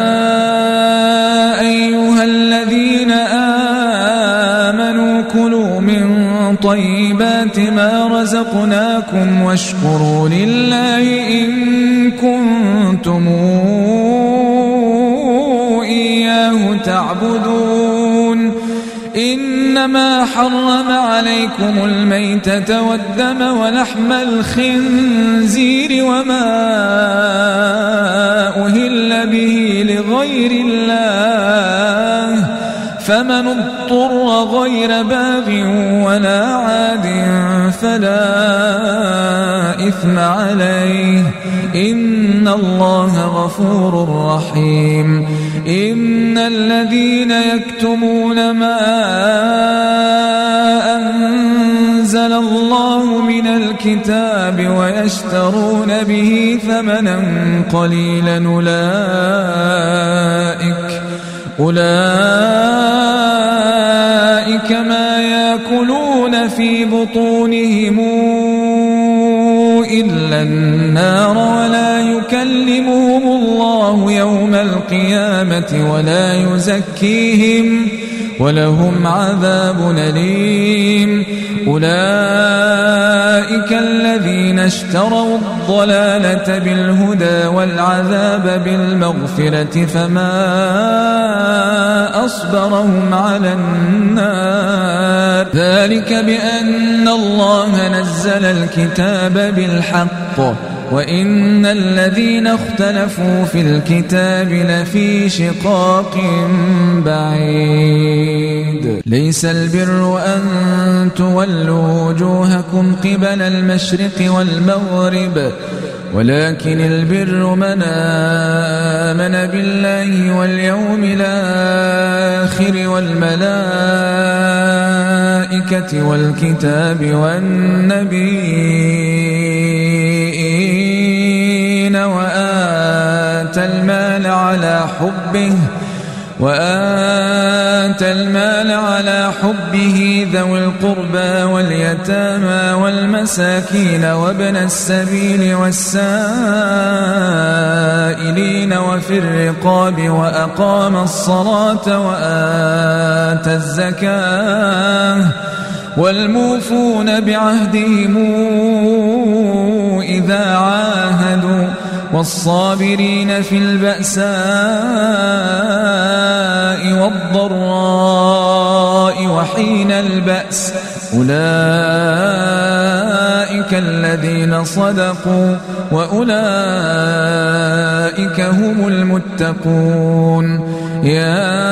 أيها الذين آمنوا كلوا من طيبات ما رزقناكم واشكروا لله إن كنتم إياه تعبدون إنما حرم عليكم الميتة والدم ولحم الخنزير وما أهل به لغير الله فمن اضطر غير باغ ولا عاد فلا إثم عليه إن الله غفور رحيم إن الذين يكتمون ما أنزل الله من الكتاب ويشترون به ثمنا قليلا أولئك أولئك ما يأكلون في بطونهم إلا النار ولا يكلمهم الله يوم القيامة ولا يزكيهم ولهم عذاب أليم أولئك الذين اشتروا الضلالة بالهدى والعذاب بالمغفرة فما أصبرهم على النار ذلك بأن الله نزل الكتاب بالحق وإن الذين اختلفوا في الكتاب لفي شقاق بعيد ليس البر أن تولوا وجوهكم قبل المشرق والمغرب ولكن البر من آمن بالله واليوم الآخر والملائكة والكتاب والنبيين وآتى المال على حبه وآتى المال على حبه ذوي القربى واليتامى والمساكين وابن السبيل والسائلين وفي الرقاب وأقام الصلاة وآتى الزكاة والموفون بعهدهم إذا عاهدوا والصابرين في البأساء والضراء وحين البأس أولئك الذين صدقوا وأولئك هم المتقون يا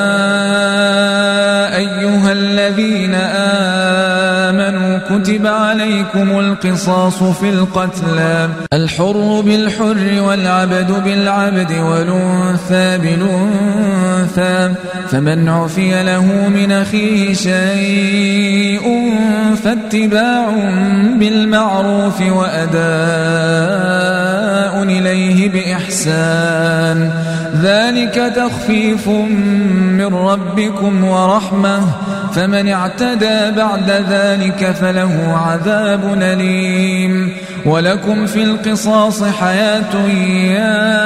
أيها الذين آمنوا كتب عليكم القصاص في القتلى الحر بالحر والعبد بالعبد والأنثى بالأنثى فمن عفي له من أخيه شيء فاتباع بالمعروف وأداء إليه بإحسان ذلك تخفيف من ربكم ورحمة فمن اعتدى بعد ذلك فله عذاب أليم ولكم في القصاص حياة يا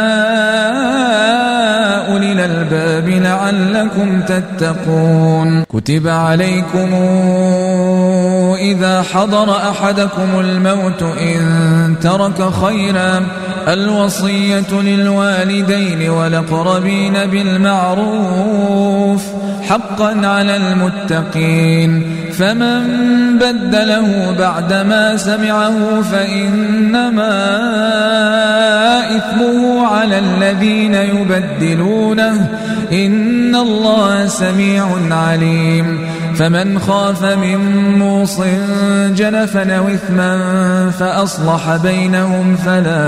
أولي الألباب لعلكم تتقون كتب عليكم إذا حضر أحدكم الموت إن ترك خيرا الوصية للوالدين والأقربين بالمعروف حقا على المتقين فمن بدله بعدما سمعه فإنما إثمه على الذين يبدلونه إن الله سميع عليم فمن خاف من موص جنفا أو إثما فأصلح بينهم فلا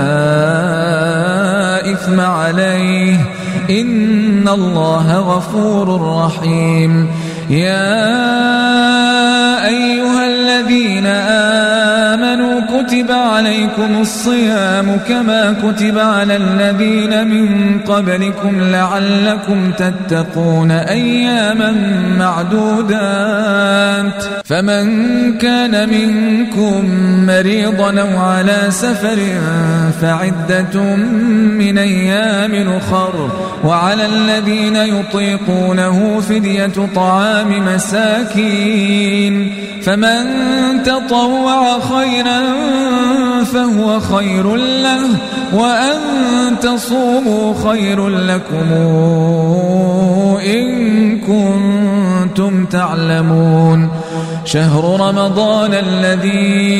إثم عليه إن الله غفور رحيم يا أيها الذين آمنوا كتب عليكم الصيام كما كتب على الذين من قبلكم لعلكم تتقون أياما معدودات فمن كان منكم مريضا أو على سفر فعدة من أيام أخر وعلى الذين يطيقونه فدية طعام مساكين فمن تطوع خيرا فهو خير له وأن تصوموا خير لكم إن كنتم تعلمون شهر رمضان الذي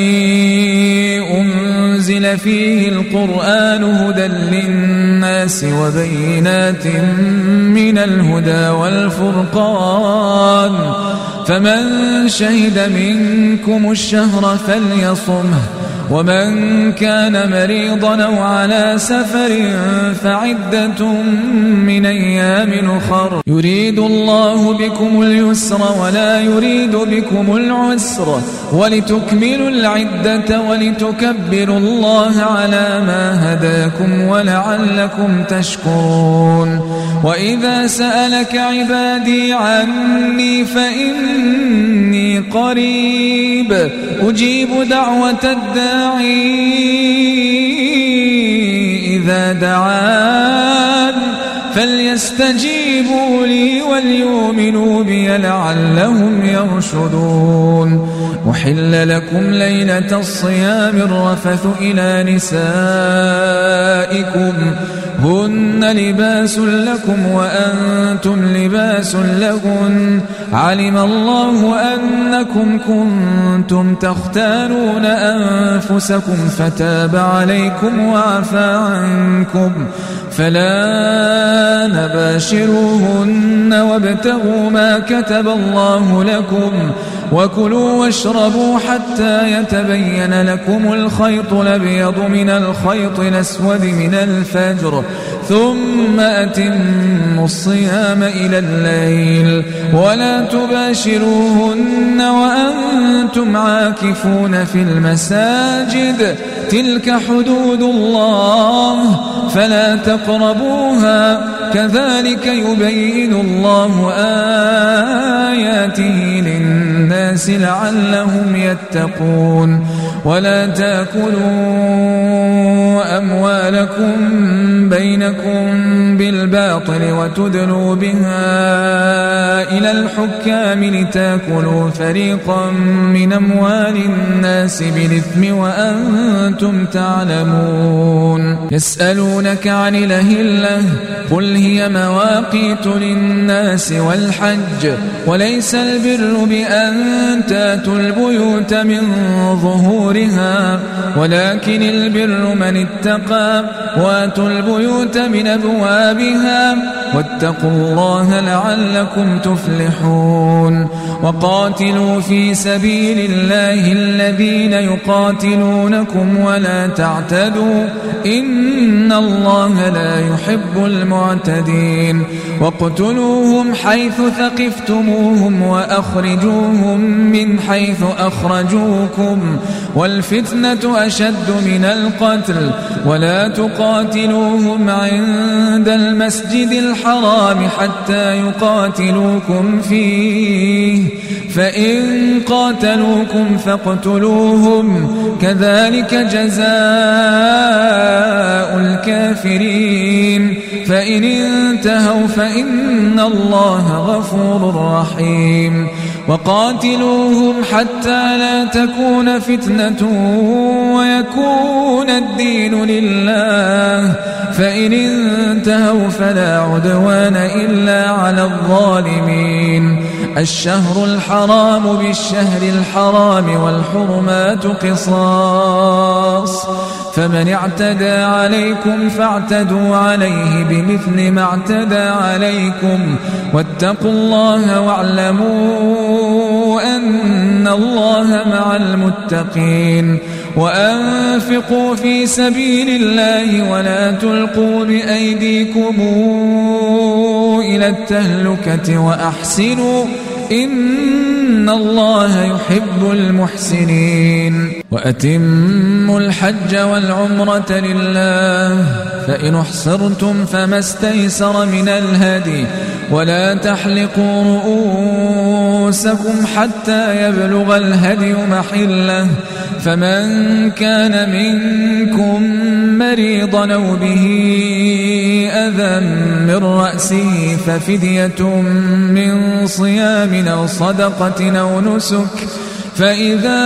أنزل فيه القرآن هدى للناس وبينات من الهدى والفرقان فمن شهد منكم الشهر فليصمه ومن كان مريضا أو على سفر فعدة من أيام أخر يريد الله بكم اليسر ولا يريد بكم العسر ولتكملوا العدة ولتكبروا الله على ما هداكم ولعلكم تشكرون وإذا سألك عبادي عني فإني قريب أجيب دعوة الداعي إذا دعان فليستجيبوا لي وليؤمنوا بي لعلهم يرشدون أحل لكم ليلة الصيام الرفث إلى نسائكم هن لباس لكم وأنتم لباس لهن علم الله أنكم كنتم تختانون أنفسكم فتاب عليكم وعفى عنكم فلا نباشروهن وابتغوا ما كتب الله لكم وكلوا واشربوا حتى يتبين لكم الخيط الأبيض من الخيط الأسود من الفجر ثم أتموا الصيام إلى الليل ولا تباشروهن وأنتم عاكفون في المساجد تلك حدود الله فلا تقربوها كذلك يبين الله آياته للناس لعلهم يتقون ولا تأكلوا أموالكم بينكم بالباطل وتدلوا بها إلى الحكام لتأكلوا فريقا من أموال الناس بالإثم وأنتم تعلمون يسألونك عن الأهلة قل هي مواقيت للناس والحج وليس البر بأن تأتوا البيوت من ظهورها ولكن البر من اتقى واتوا البيوت من أبوابها واتقوا الله لعلكم تفلحون وقاتلوا في سبيل الله الذين يقاتلونكم ولا تعتدوا إن الله لا يحب المعتدين واقتلوهم حيث ثقفتموهم وأخرجوهم من حيث أخرجوكم والفتنة أشد من القتل ولا تقاتلوهم عند المسجد الحرام حتى يقاتلوكم فيه فإن قاتلوكم فاقتلوهم كذلك جزاء الكافرين فإن انتهوا فإن الله غفور رحيم وقاتلوهم حتى لا تكون فتنة ويكون الدين لله فإن انتهوا فلا عدوان إلا على الظالمين الشهر الحرام بالشهر الحرام والحرمات قصاص فمن اعتدى عليكم فاعتدوا عليه بمثل ما اعتدى عليكم واتقوا الله واعلموا أن الله مع المتقين وأنفقوا في سبيل الله ولا تلقوا بأيديكم إلى التهلكة وأحسنوا إن الله يحب المحسنين وأتموا الحج والعمرة لله فإن احصرتم فما استيسر من الهدي ولا تحلقوا رؤوسكم حتى يبلغ الهدي محله فمن كان منكم مريضا أو به أذى من رأسه ففدية من صيام أو صدقة أو نسك فإذا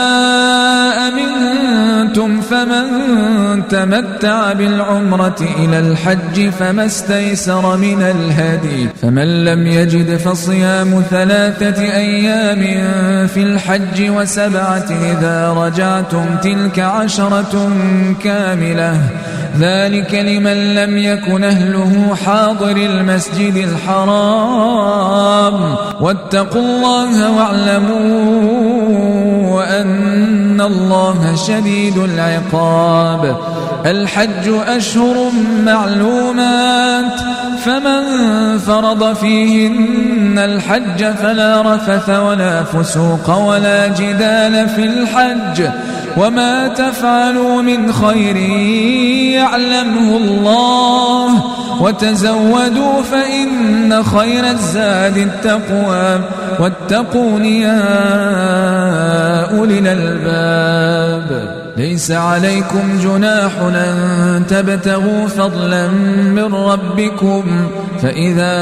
أمنتم فمن تمتع بالعمرة إلى الحج فما استيسر من الهدي فمن لم يجد فصيام ثلاثة أيام في الحج وسبعة إذا رجعتم تلك عشرة كاملة ذلك لمن لم يكن أهله حاضر المسجد الحرام واتقوا الله واعلموا وأن الله شديد العقاب الحج أشهر معلومات فمن فرض فيهن الحج فلا رفث ولا فسوق ولا جدال في الحج وما تفعلوا من خير يعلمه الله وتزودوا فإن خير الزاد التقوى واتقون يا أولي الألباب ليس عليكم جناح أن تبتغوا فضلا من ربكم فإذا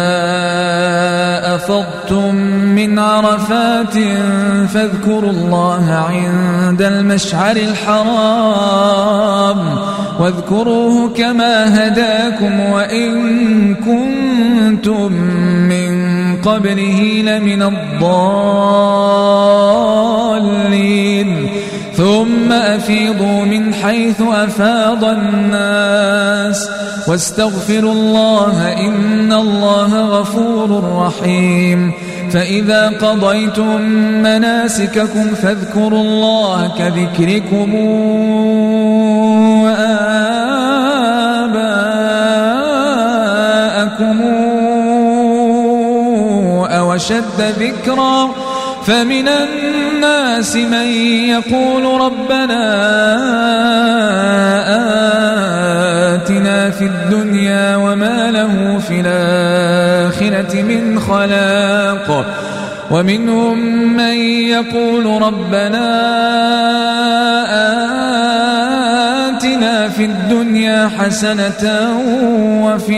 أفضتم من عرفات فاذكروا الله عند المشعر الحرام واذكروه كما هداكم وإن كنتم من قبله لمن الضالين ثم أفيضوا من حيث أفاض الناس واستغفروا الله إن الله غفور رحيم فإذا قضيتم مناسككم فاذكروا الله كذكركم آباءكم أو أشد ذكرا فمن الناس من يقول ربنا آتنا في الدنيا وما له في الآخرة من خلاق ومنهم من يقول ربنا آتنا في الدنيا حسنة وفي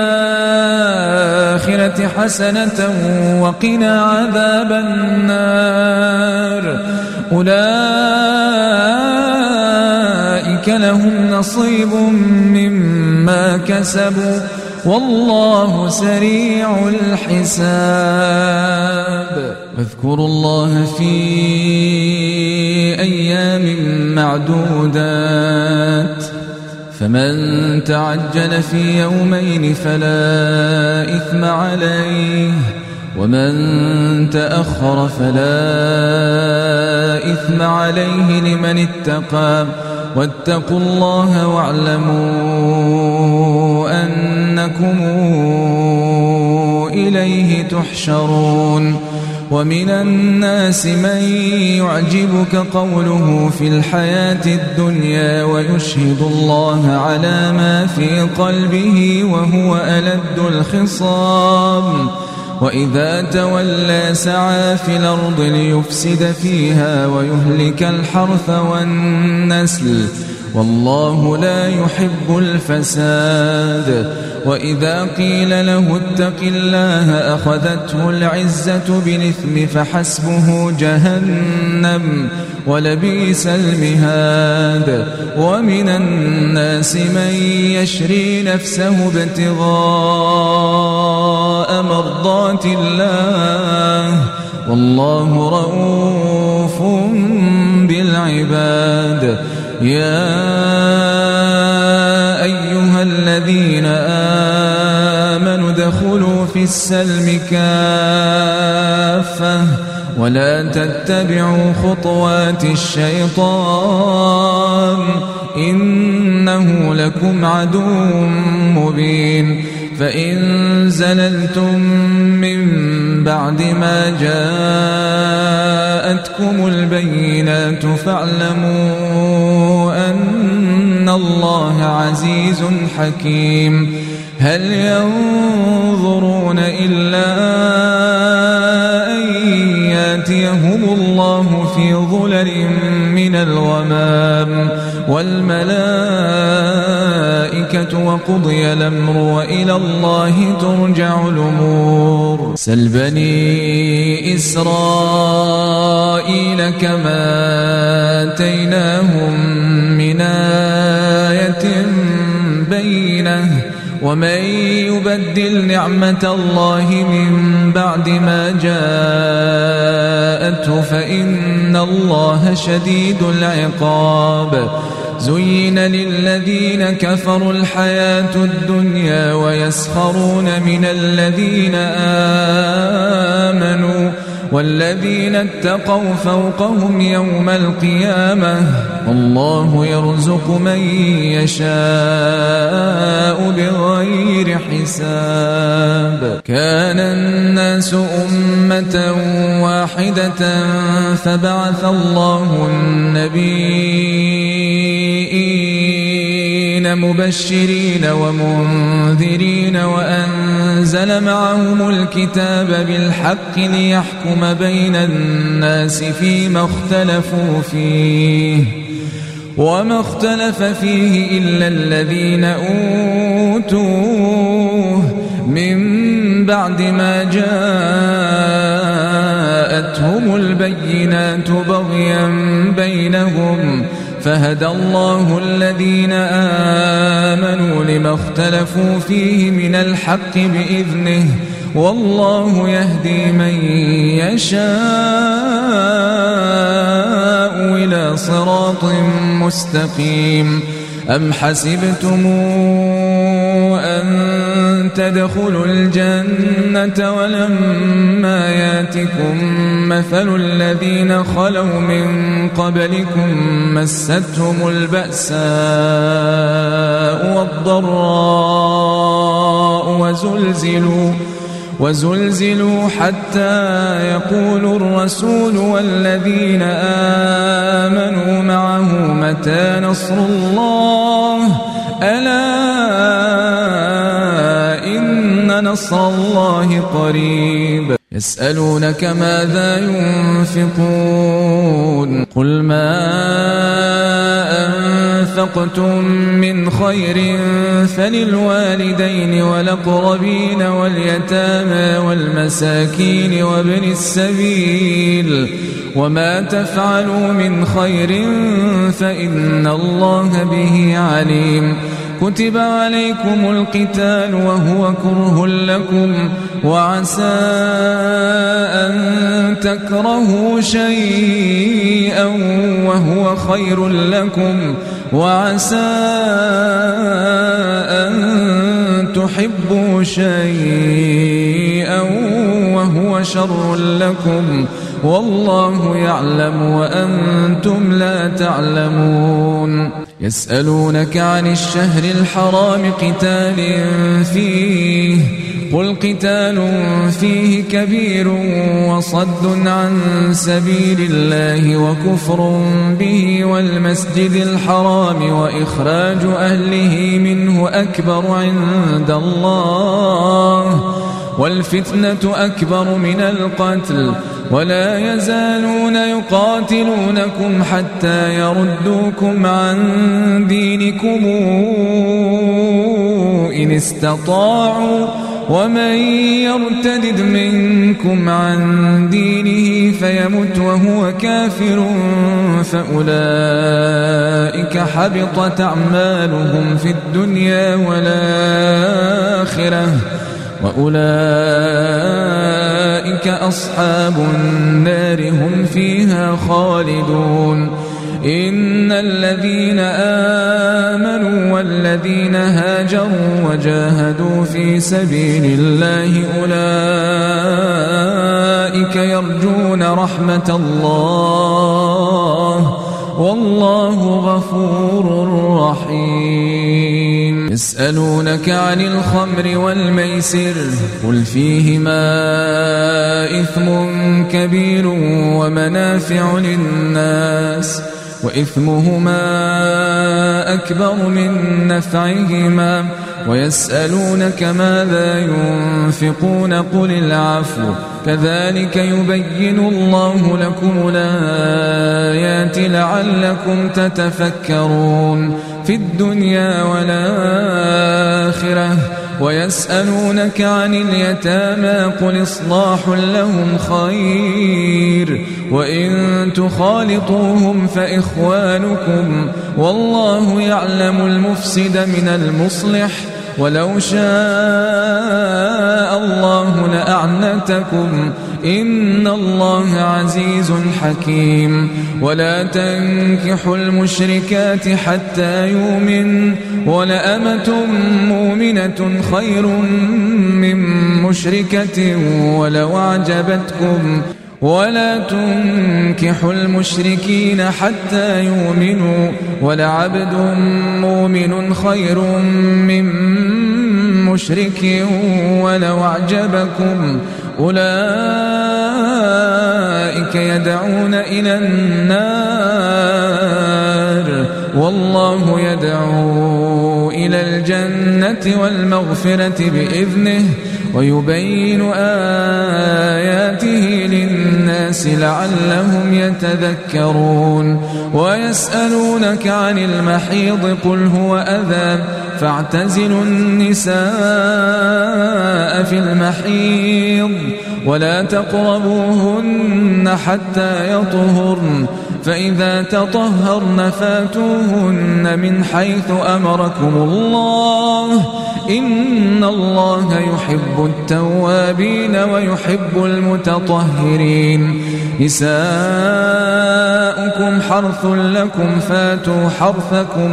الآخرة حسنة وقنا عذاب النار أولئك لهم نصيب مما كسبوا والله سريع الحساب واذكروا الله في أيام معدودات فمن تعجل في يومين فلا إثم عليه ومن تأخر فلا إثم عليه لمن اتقى واتقوا الله واعلموا أنكم إليه تحشرون ومن الناس من يعجبك قوله في الحياة الدنيا ويشهد الله على ما في قلبه وهو ألد الخصام وإذا تولى سعى في الأرض ليفسد فيها ويهلك الحرث والنسل والله لا يحب الفساد وإذا قيل له اتق الله أخذته العزة بالإثم فحسبه جهنم ولبئس المهاد ومن الناس من يشري نفسه ابتغاء مرضات الله والله رؤوف بالعباد يا أيها الذين آمنوا ادخلوا في السلم كافة ولا تتبعوا خطوات الشيطان إنه لكم عدو مبين فإن زللتم من بعد ما جاءتكم البينات فاعلموا أن الله عزيز حكيم هل ينظرون إلا أن يأتيهم الله في ظلل من الغمام والملائكة وقضي الأمر وإلى الله ترجع الأمور سل بني إسرائيل كما آتيناهم من آية بينة ومن يبدل نعمة الله من بعد ما جاءته فإن الله شديد العقاب زين للذين كفروا الحياة الدنيا ويسخرون من الذين آمنوا والذين اتقوا فوقهم يوم القيامة والله يرزق من يشاء بغير حساب كان الناس أمة واحدة فبعث الله النبيين مبشرين ومنذرين وأنزل معهم الكتاب بالحق ليحكم بين الناس فيما اختلفوا فيه وما اختلف فيه إلا الذين أوتوه من بعد ما جاءتهم البينات بغيا بينهم فهدى الله الذين آمنوا لما اختلفوا فيه من الحق بإذنه والله يهدي من يشاء إلى صراط مستقيم أم حسبتم أن تدخلوا الجنة ولما ياتكم مثل الذين خلوا من قبلكم مستهم البأساء والضراء وزلزلوا وزلزلوا حتى يقول الرسول والذين آمنوا معه متى نصر الله ألا إن نصر الله قريب يسألونك ماذا ينفقون قل ما أنفقتم من خير فللوالدين والأقربين واليتامى والمساكين وابن السبيل وما تفعلوا من خير فإن الله به عليم كتب عليكم القتال وهو كره لكم وعسى أن تكرهوا شيئا وهو خير لكم وعسى أن تحبوا شيئا وهو شر لكم والله يعلم وأنتم لا تعلمون. يسألونك عن الشهر الحرام قتال فيه قل قتال فيه كبير وصد عن سبيل الله وكفر به والمسجد الحرام وإخراج أهله منه أكبر عند الله والفتنة أكبر من القتل ولا يزالون يقاتلونكم حتى يردوكم عن دينكم إن استطاعوا ومن يرتد منكم عن دينه فيمت وهو كافر فأولئك حبطت أعمالهم في الدنيا والآخرة وأولئك أصحاب النار هم فيها خالدون. إن الذين آمنوا والذين هاجروا وجاهدوا في سبيل الله أولئك يرجون رحمة الله والله غفور رحيم. يسألونك عن الخمر والميسر قل فيهما إثم كبير ومنافع للناس وإثمهما أكبر من نفعهما ويسألونك ماذا ينفقون قل العفو كذلك يبين الله لكم الآيات لعلكم تتفكرون في الدنيا والآخرة. ويسألونك عن اليتامى قل إصلاح لهم خير وإن تخالطوهم فإخوانكم والله يعلم المفسد من المصلح ولو شاء الله لأعنتكم إن الله عزيز حكيم. ولا تنكحوا المشركات حتى يؤمن ولأمة مؤمنة خير من مشركة ولو أعجبتكم ولا تنكحوا المشركين حتى يؤمنوا ولعبد مؤمن خير من مشرك ولو أعجبكم أولئك يدعون إلى النار والله يدعو إلى الجنة والمغفرة بإذنه ويبين آياته للناس لعلهم يتذكرون. ويسألونك عن المحيض قل هو أذى فاعتزلوا النساء في المحيض ولا تقربوهن حتى يطهرن فإذا تطهرن فاتوهن من حيث أمركم الله إن الله يحب التوابين ويحب المتطهرين. نساؤكم حرث لكم فاتوا حرثكم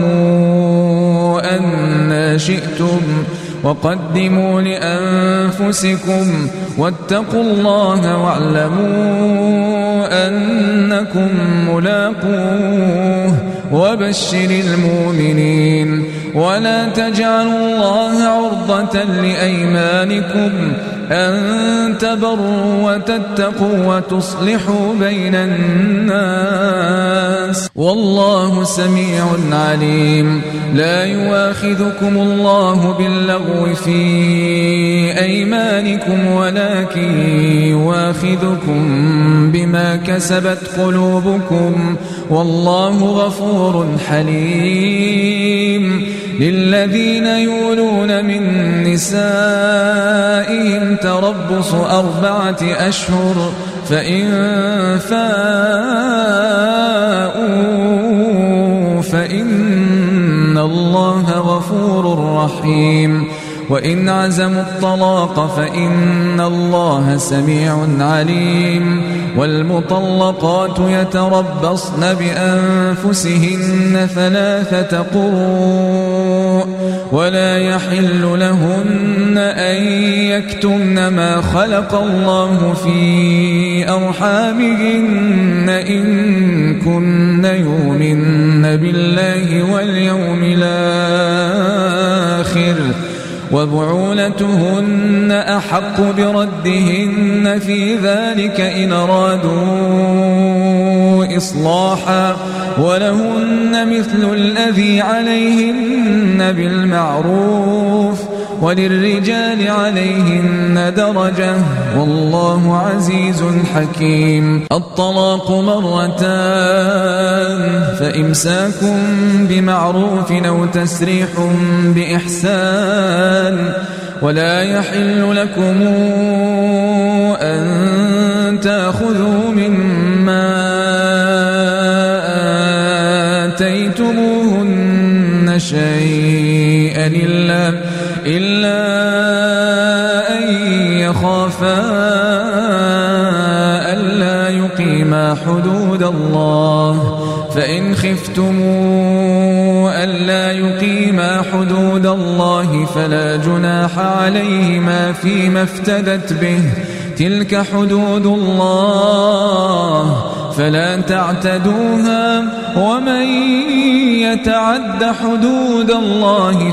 أن شئتم وقدموا لأنفسكم واتقوا الله واعلموا أنكم ملاقوه وبشر المؤمنين. ولا تجعلوا الله عرضة لأيمانكم أن تبروا وتتقوا وتصلحوا بين الناس والله سميع عليم. لا يؤاخذكم الله باللغو في أيمانكم ولكن يؤاخذكم بما كسبت قلوبكم والله غفور حليم. للذين يولون من نسائهم تربص أربعة أشهر فإن فاءوا فإن الله غفور رحيم. وإن عزموا الطلاق فإن الله سميع عليم والمطلقات يتربصن بأنفسهن ثلاثة قروء ولا يحل لهن أن يكتمن ما خلق الله في أرحامهن إن كن يؤمن بالله واليوم الآخر وبعولتهن أحق بردهن في ذلك إن أرادوا إصلاحا ولهن مثل الذي عليهن بالمعروف وللرجال عليهن درجة والله عزيز حكيم. الطلاق مرتان فإمساك بمعروف أو تسريح بإحسان ولا يحل لكم أن تأخذوا مما آتيتموهن شيئا إلا إلا أن يخافا ألا يقيما حدود الله فإن خفتموا ألا يقيما حدود الله فلا جناح عليهما فيما افتدت به تلك حدود الله فلا تعتدوها ومن يتعد حدود الله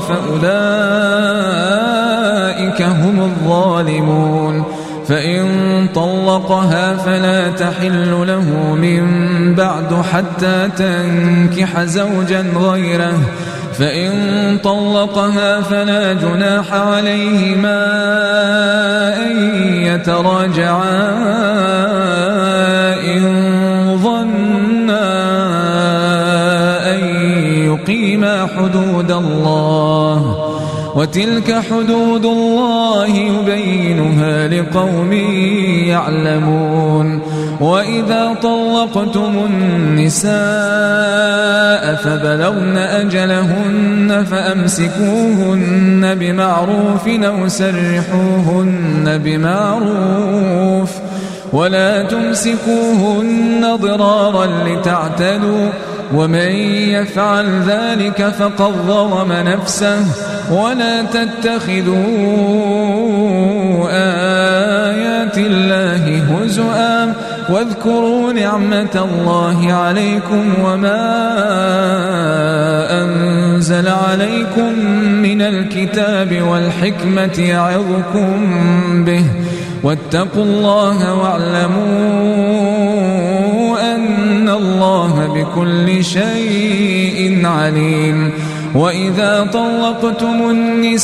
فأولئك هم الظالمون. فإن طلقها فلا تحل له من بعد حتى تنكح زوجا غيره فإن طلقها فلا جناح عليهما أن يتراجعا إن ظنا أن يقيما حدود الله وتلك حدود الله يبينها لقوم يعلمون. وإذا طلقتم النساء فبلغن أجلهن فأمسكوهن بمعروف أو سرحوهن بمعروف ولا تمسكوهن ضرارا لتعتدوا ومن يفعل ذلك فقد ظلم نفسه ولا تتخذوا آيات الله هزؤا واذكروا نعمة الله عليكم وما أنزل عليكم من الكتاب والحكمة يعظكم به واتقوا الله واعلموا أن الله بكل شيء عليم. وإذا طلقتم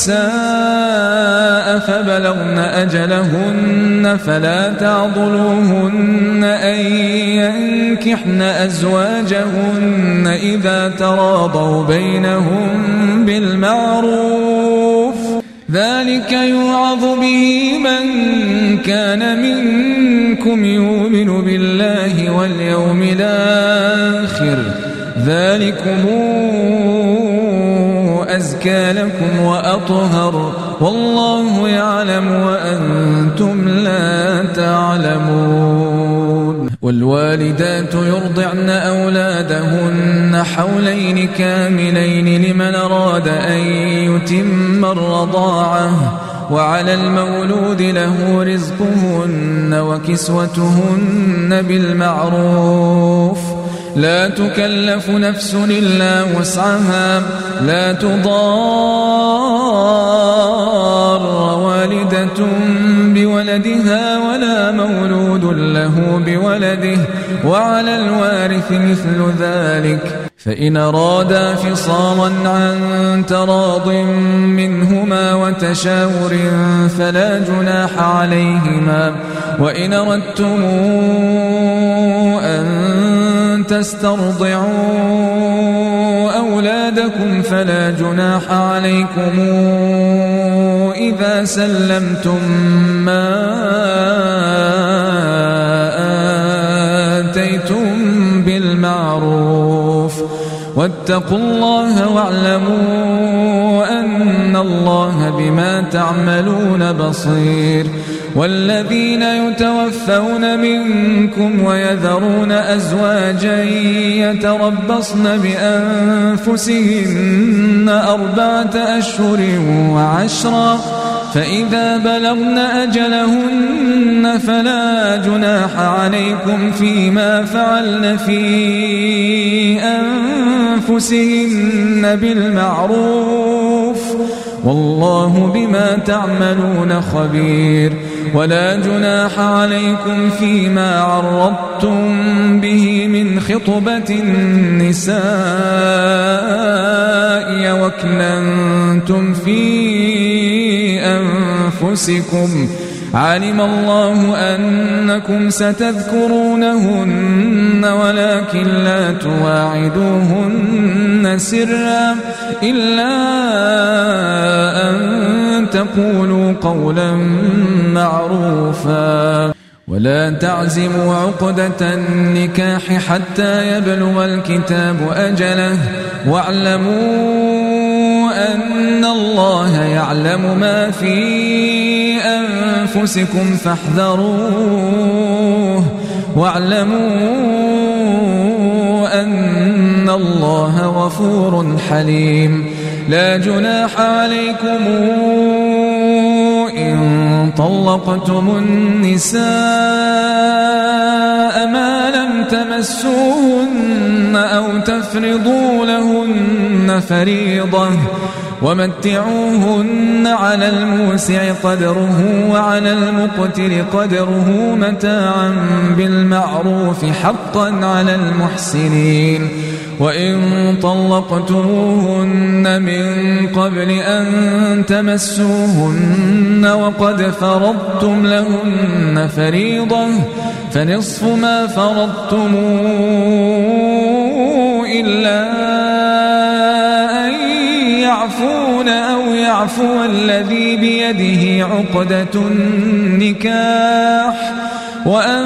النساء فبلغن أجلهن فلا تعضلوهن أن ينكحن أزواجهن إذا تراضوا بينهم بالمعروف ذلك يوعظ به من كان منكم يؤمن بالله واليوم الآخر ذلكم أزكى لكم وأطهر والله يعلم وأنتم لا تعلمون. والوالدات يرضعن أولادهن حولين كاملين لمن أراد أن يتم الرضاعة وعلى المولود له رزقهن وكسوتهن بالمعروف لا تكلف نفس إلا وسعها لا تضار والدة بولدها ولا مولود له بولده وعلى الوارث مثل ذلك فإن أرادا فصالا عن تراض منهما وتشاور فلا جناح عليهما. وإن أردتم أن تسترضعوا أولادكم فلا جناح عليكم إذا سلمتم ما آتيتم بالمعروف واتقوا الله واعلموا أن أن الله بما تعملون بصير. والذين يتوفون منكم ويذرون أزواجا يتربصن بأنفسهن أربعة أشهر وعشرا فإذا بلغن أجلهن فلا جناح عليكم فيما فعلن في أنفسهن بالمعروف والله بما تعملون خبير. ولا جناح عليكم فيما عرضتم به من خطبة النساء وأكننتم في أنفسكم علم الله أنكم ستذكرونهن ولكن لا تواعدوهن سرا إلا أن تقولوا قولا معروفا. ولا تعزموا عقدة النكاح حتى يبلغ الكتاب أجله واعلموا أن الله يعلم ما في أنفسكم فاحذروه واعلموا أن الله غفور حليم. لا جناح عليكم إن طلقتم النساء ما لم تمسوهن أو تفرضوا لهن فريضة ومتعوهن على الموسع قدره وعلى المقتر قدره متاعا بالمعروف حقا على المحسنين. وإن طلقتموهن من قبل أن تمسوهن وقد فرضتم لهن فريضة فنصف ما فرضتم إلا أن يعفون أو يعفو الذي بيده عقدة النكاح وأن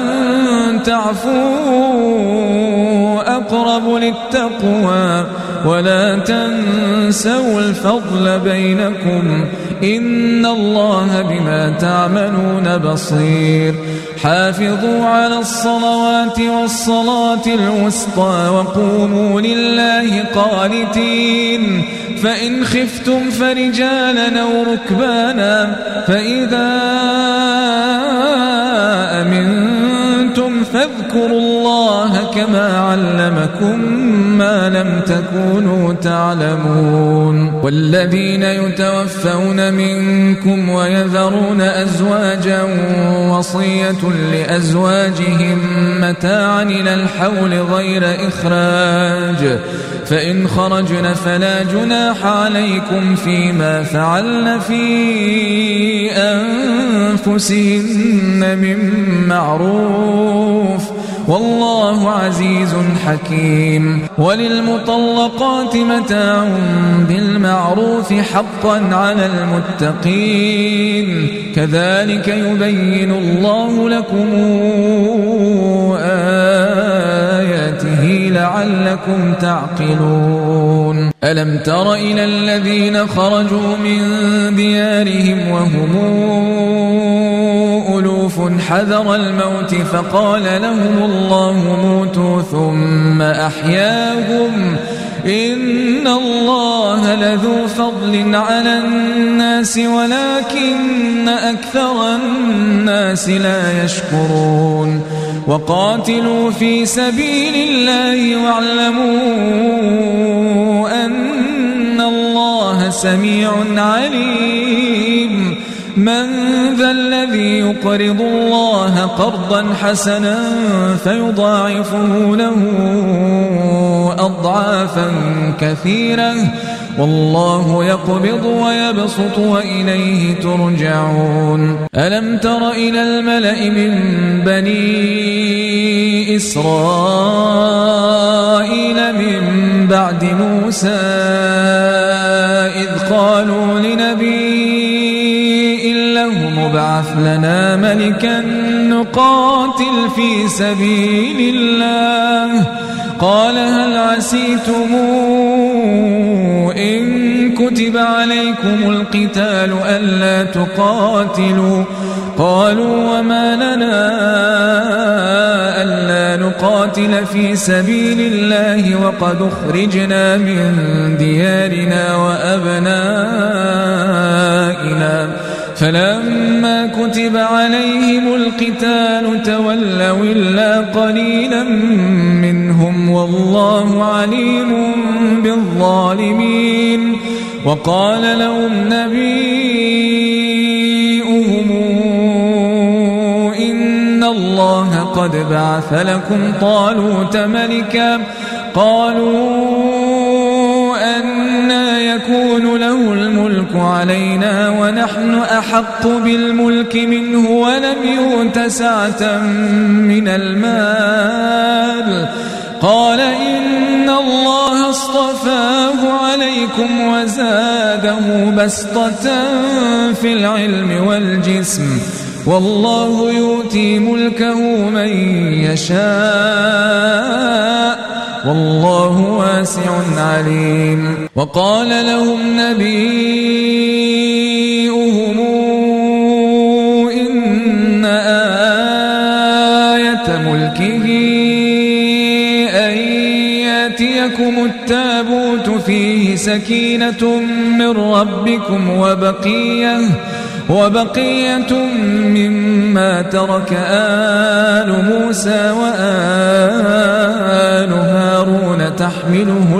تعفوا أقرب للتقوى ولا تنسوا الفضل بينكم إن الله بما تعملون بصير. حافظوا على الصلوات والصلاة الوسطى وقوموا لله قانتين فإن خفتم فرجالا أو ركبانا فإذا أمنتم فاذكروا الله كما علمكم ما لم تكونوا تعلمون. والذين يتوفون منكم ويذرون أزواجا وصية لأزواجهم متاعا إلى الحول غير إخراج فإن خرجن فلا جناح عليكم فيما فعلن في أنفسهن من معروف والله عزيز حكيم. وللمطلقات متاع بالمعروف حقا على المتقين كذلك يبين الله لكم آياته لعلكم تعقلون. ألم تر إلى الذين خرجوا من ديارهم وهم ألوف حذر الموت فقال لهم الله موتوا ثم أحياهم إن الله لذو فضل على الناس ولكن أكثر الناس لا يشكرون. وقاتلوا في سبيل الله واعلموا أن الله سميع عليم. من ذا الذي يقرض الله قرضا حسنا فيضاعفه له أضعافا كثيرة والله يقبض ويبسط وإليه ترجعون. ألم تر إلى الملأ من بني إسرائيل من بعد موسى إذ قالوا لنبي ابعث لنا ملكا نقاتل في سبيل الله قال هل عسيتم إن كتب عليكم القتال ألا تقاتلوا قالوا وما لنا ألا نقاتل في سبيل الله وقد أخرجنا من ديارنا وأبنائنا فلما كتب عليهم القتال تولوا إلا قليلا منهم والله عليم بالظالمين. وقال لهم نبيهم إن الله قد بعث لكم طالوت ملكا قالوا أنى يكون له الملك علينا ونحن أحق بالملك منه ولم يؤت سعة من المال قال إن الله اصطفاه عليكم وزاده بسطة في العلم والجسم والله يؤتي ملكه من يشاء والله واسع عليم. وقال لهم نبيهم إن آية ملكه أن يأتيكم التابوت فيه سكينة من ربكم وبقية وبقية مما ترك آل موسى وآل هارون تحمله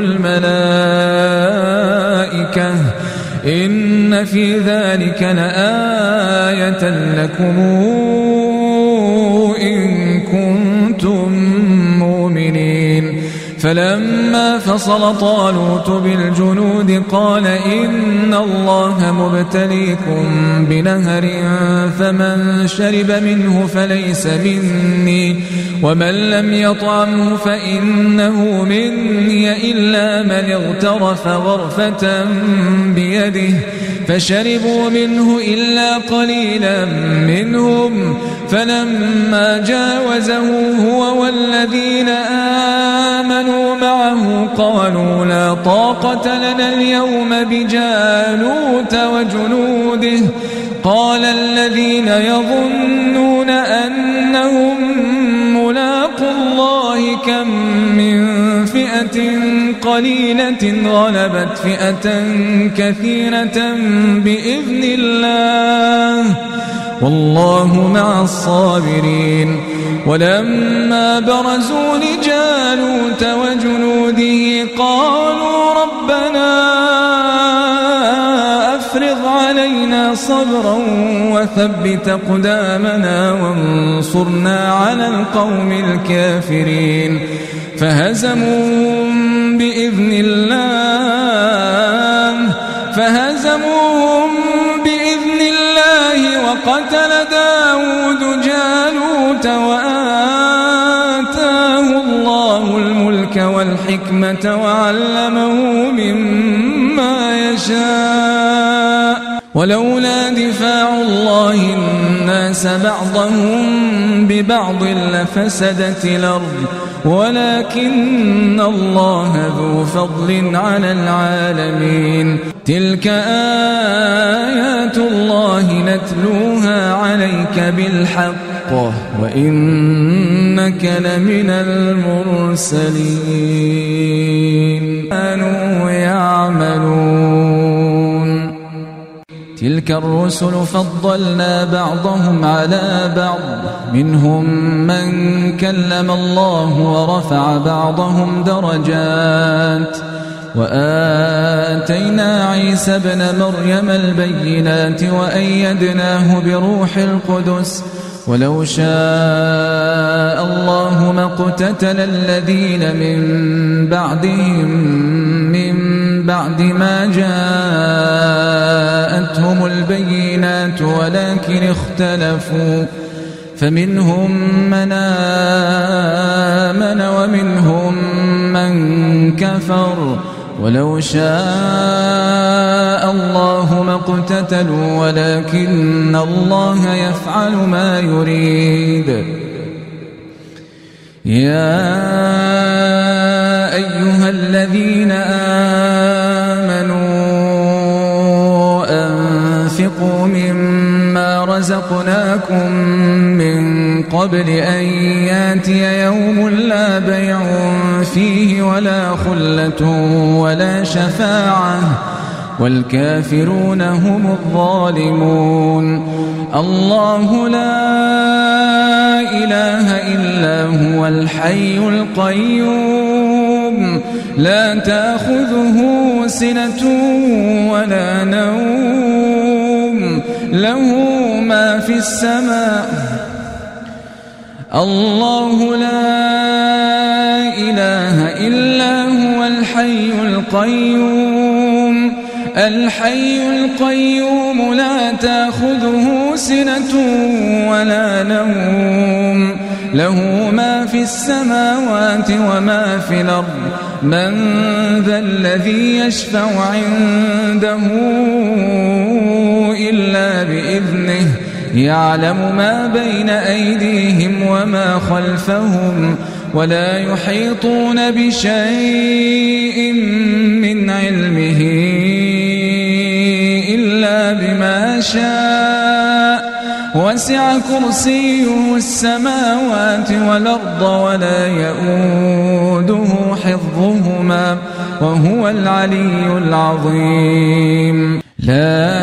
الملائكة إن في ذلك لآية لكم إن كنتم مؤمنين. فلما فصل طالوت بالجنود قال إن الله مبتليكم بنهر فمن شرب منه فليس مني ومن لم يطعمه فإنه مني إلا من اغترف غرفة بيده فشربوا منه إلا قليلا منهم فلما جاوزه هو والذين آمنوا معه قالوا لا طاقة لنا اليوم بجالوت وجنوده قال الذين يظنون أنهم ملاقوا الله كم من فئة قليلة غلبت فئة كثيرة بإذن الله والله مع الصابرين. ولما برزوا لجالوت وجنوده قالوا ربنا أفرغ علينا صبرا وثبت أقدامنا وانصرنا على القوم الكافرين فهزموهم بإذن الله فهزموهم بإذن الله وقتل داود جالوت وآتاه الله الملك والحكمة وعلمه مما يشاء ولولا دفاع الله الناس بعضهم ببعض لفسدت الأرض ولكن الله ذو فضل على العالمين. تلك آيات الله نتلوها عليك بالحق وإنك لمن المرسلين. كانوا يعملون. تلك الرسل فضلنا بعضهم على بعض منهم من كلم الله ورفع بعضهم درجات وآتينا عيسى ابن مريم البينات وأيدناه بروح القدس ولو شاء الله ما اقتتل الذين من بعدهم من بعد ما جاءتهم البينات ولكن اختلفوا فمنهم من آمن ومنهم من كفر ولو شاء الله ما اقتتلوا ولكن الله يفعل ما يريد. يا أيها الذين آمنوا قبل أن ياتي يوم لا بيع فيه ولا خلة ولا شفاعة والكافرون هم الظالمون. الله لا إله إلا هو الحي القيوم لا تأخذه سنة ولا نوم له ما في السماء. الله لا إله إلا هو الحي القيوم الحي القيوم لا تأخذه سنة ولا نوم له ما في السماوات وما في الأرض. من ذا الذي يشفع عنده إلا بإذنه يعلم ما بين أيديهم وما خلفهم ولا يحيطون بشيء من علمه إلا بما شاء وسع كرسيه السماوات والأرض ولا يؤوده حفظهما وهو العلي العظيم. لا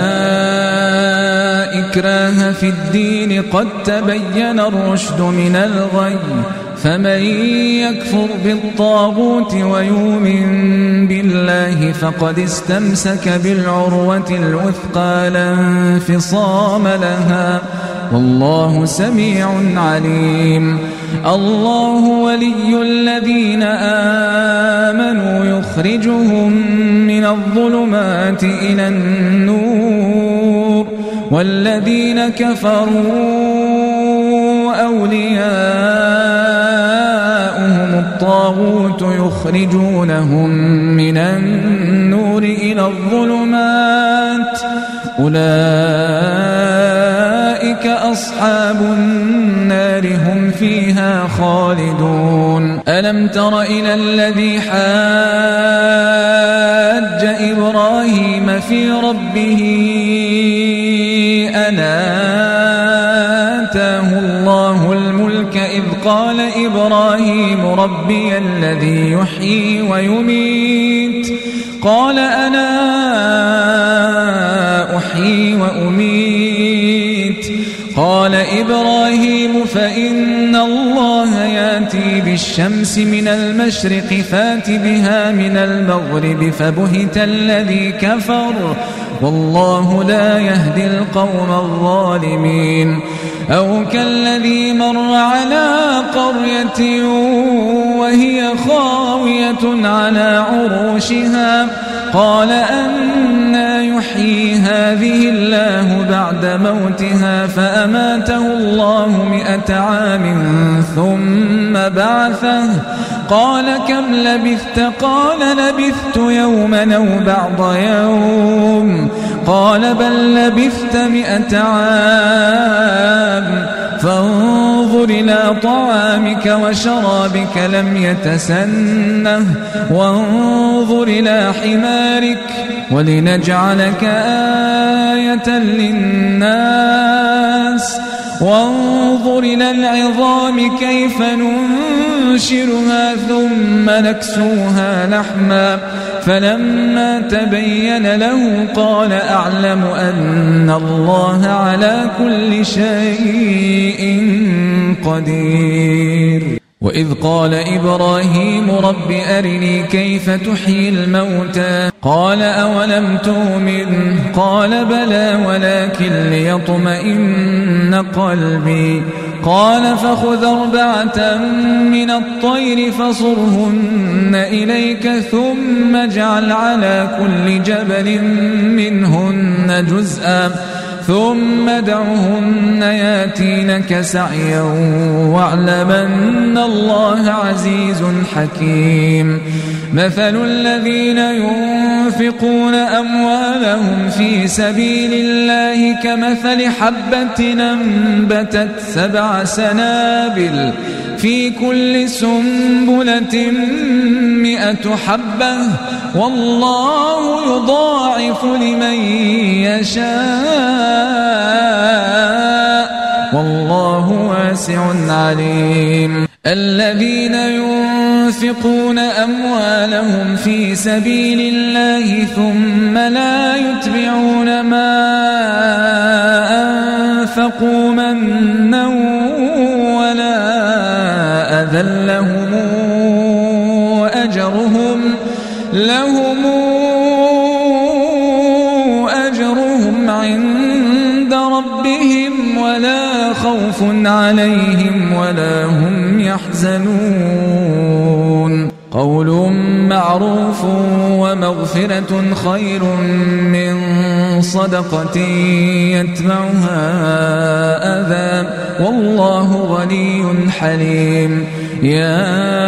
إكراه في الدين قد تبين الرشد من الغي فمن يكفر بالطاغوت ويؤمن بالله فقد استمسك بالعروة الوثقى لا انفصام لها والله سميع عليم. الله ولي الذين آمنوا يخرجهم من الظلمات إلى النور والذين كفروا أولياؤهم الطاغوت يخرجونهم من النور إلى الظلمات أولئك أصحاب النار هم فيها خالدون. ألم تر إلى الذي حاج إبراهيم في ربه أن آتاه الله الملك إذ قال إبراهيم ربي الذي يحيي ويميت قال أنا أحيي وأميت قال إبراهيم فإن الله يأتي بالشمس من المشرق فات بها من المغرب فبهت الذي كفر والله لا يهدي القوم الظالمين. أو كالذي مر على قرية وهي خاوية على عروشها قال أنى يحيي هذه الله بعد موتها فأماته الله مئة عام ثم بعثه قال كم لبثت قال لبثت يوما أو بعض يوم قال بل لبثت مئة عام فانظر إلى طعامك وشرابك لم يتسنه وانظر إلى حمارك ولنجعلك آية للناس وانظر إلى العظام كيف ننشرها ثم نكسوها لحما فلما تبين له قال أعلم أن الله على كل شيء قدير. وإذ قال إبراهيم رب أرني كيف تحيي الموتى قال أولم تؤمن قال بلى ولكن ليطمئن قلبي قال فخذ أربعة من الطير فصرهن إليك ثم اجعل على كل جبل منهن جزءا ثم ادعهن ياتينك سعيا واعلم أن الله عزيز حكيم. مثل الذين ينفقون أموالهم في سبيل الله كمثل حبة أنبتت سبع سنابل في كل سنبلة مئة حبة والله يضاعف لمن يشاء والله واسع عليم. الذين ينفقون أموالهم في سبيل الله ثم لا يتبعون ما أنفقوا منا ولا أذى لهم أجرهم لهم أجرهم عند ربهم ولا خوف عليهم ولا هم يحزنون. قول معروف ومغفرة خير من صدقة يتبعها أذى والله غني حليم. يا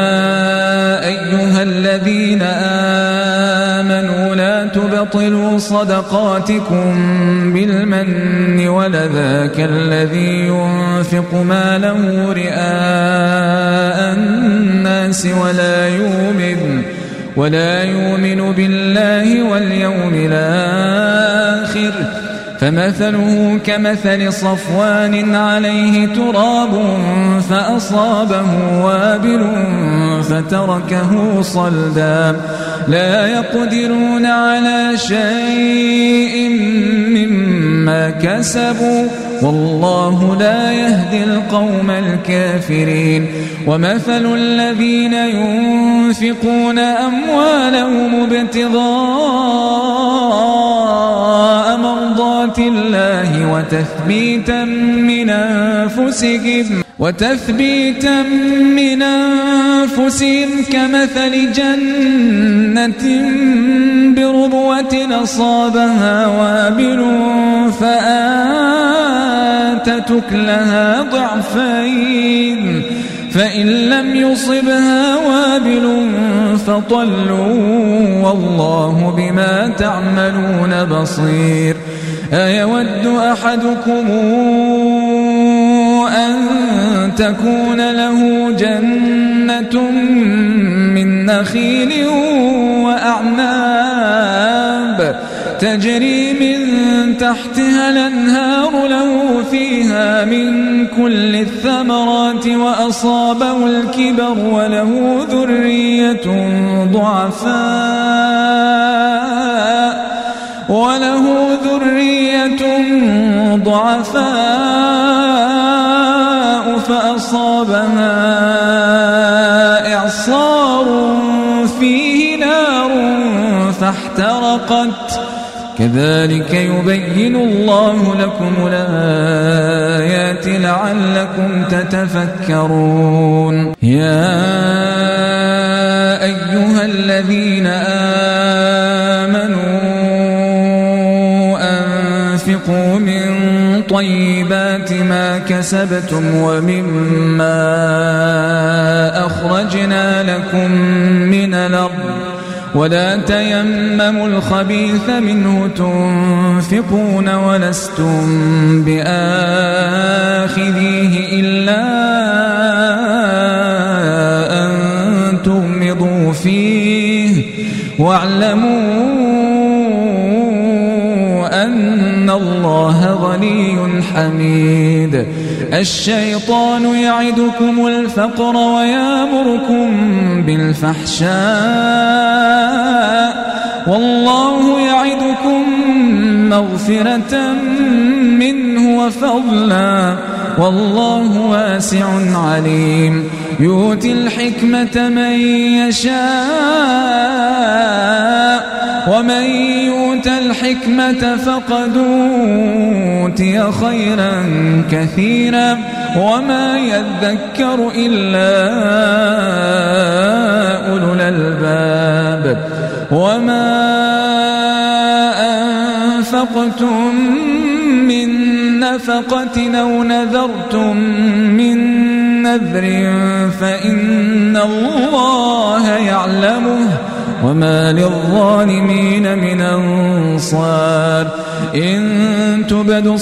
أيها الذين آمنوا لا تبطلوا صدقاتكم بالمن ولذا كالذي ينفق ماله رئاء الناس ولا يؤمن ولا يؤمن بالله واليوم الآخر فمثله كمثل صفوان عليه تراب فأصابه وابل فتركه صلدا لا يقدرون على شيء مما كسبوا والله لا يهدي القوم الكافرين. ومثل الذين ينفقون أموالهم ابتغاء مرضات الله وتثبيتا من أنفسهم وتثبيتا من أنفسهم كمثل جنة بربوة أصابها وابل فآتت أكلها ضعفين فإن لم يصبها وابل فطل والله بما تعملون بصير. أيود أحدكم أن تكون له جنة من نخيل وأعناب تجري من تحتها الأنهار له فيها من كل الثمرات وأصابه الكبر وله ذرية ضعفاء وله ذرية ضعفاء فأصابها إعصار فيه نار فاحترقت كذلك يبين الله لكم الآيات لعلكم تتفكرون. يا أيها الذين آمنوا أنفقوا من طيبات ما كسبتم ومما أخرجنا لكم من الأرض ولا تيمموا الخبيث منه تنفقون ولستم بآخذيه إلا أن تغمضوا فيه واعلموا أن الله غني حميد. الشيطان يعدكم الفقر ويأمركم بالفحشاء والله يعدكم مغفرة منه وفضلا والله واسع عليم. يؤتي الحكمة من يشاء ومن يؤت الحكمة فقد أوتي خيرا كثيرا وما يذكر إلا أولو الألباب. وما أنفقتم من نفقة أو نذرتم من نذر فإن الله يعلمه وما للظالمين من أنصار. إن تبدوا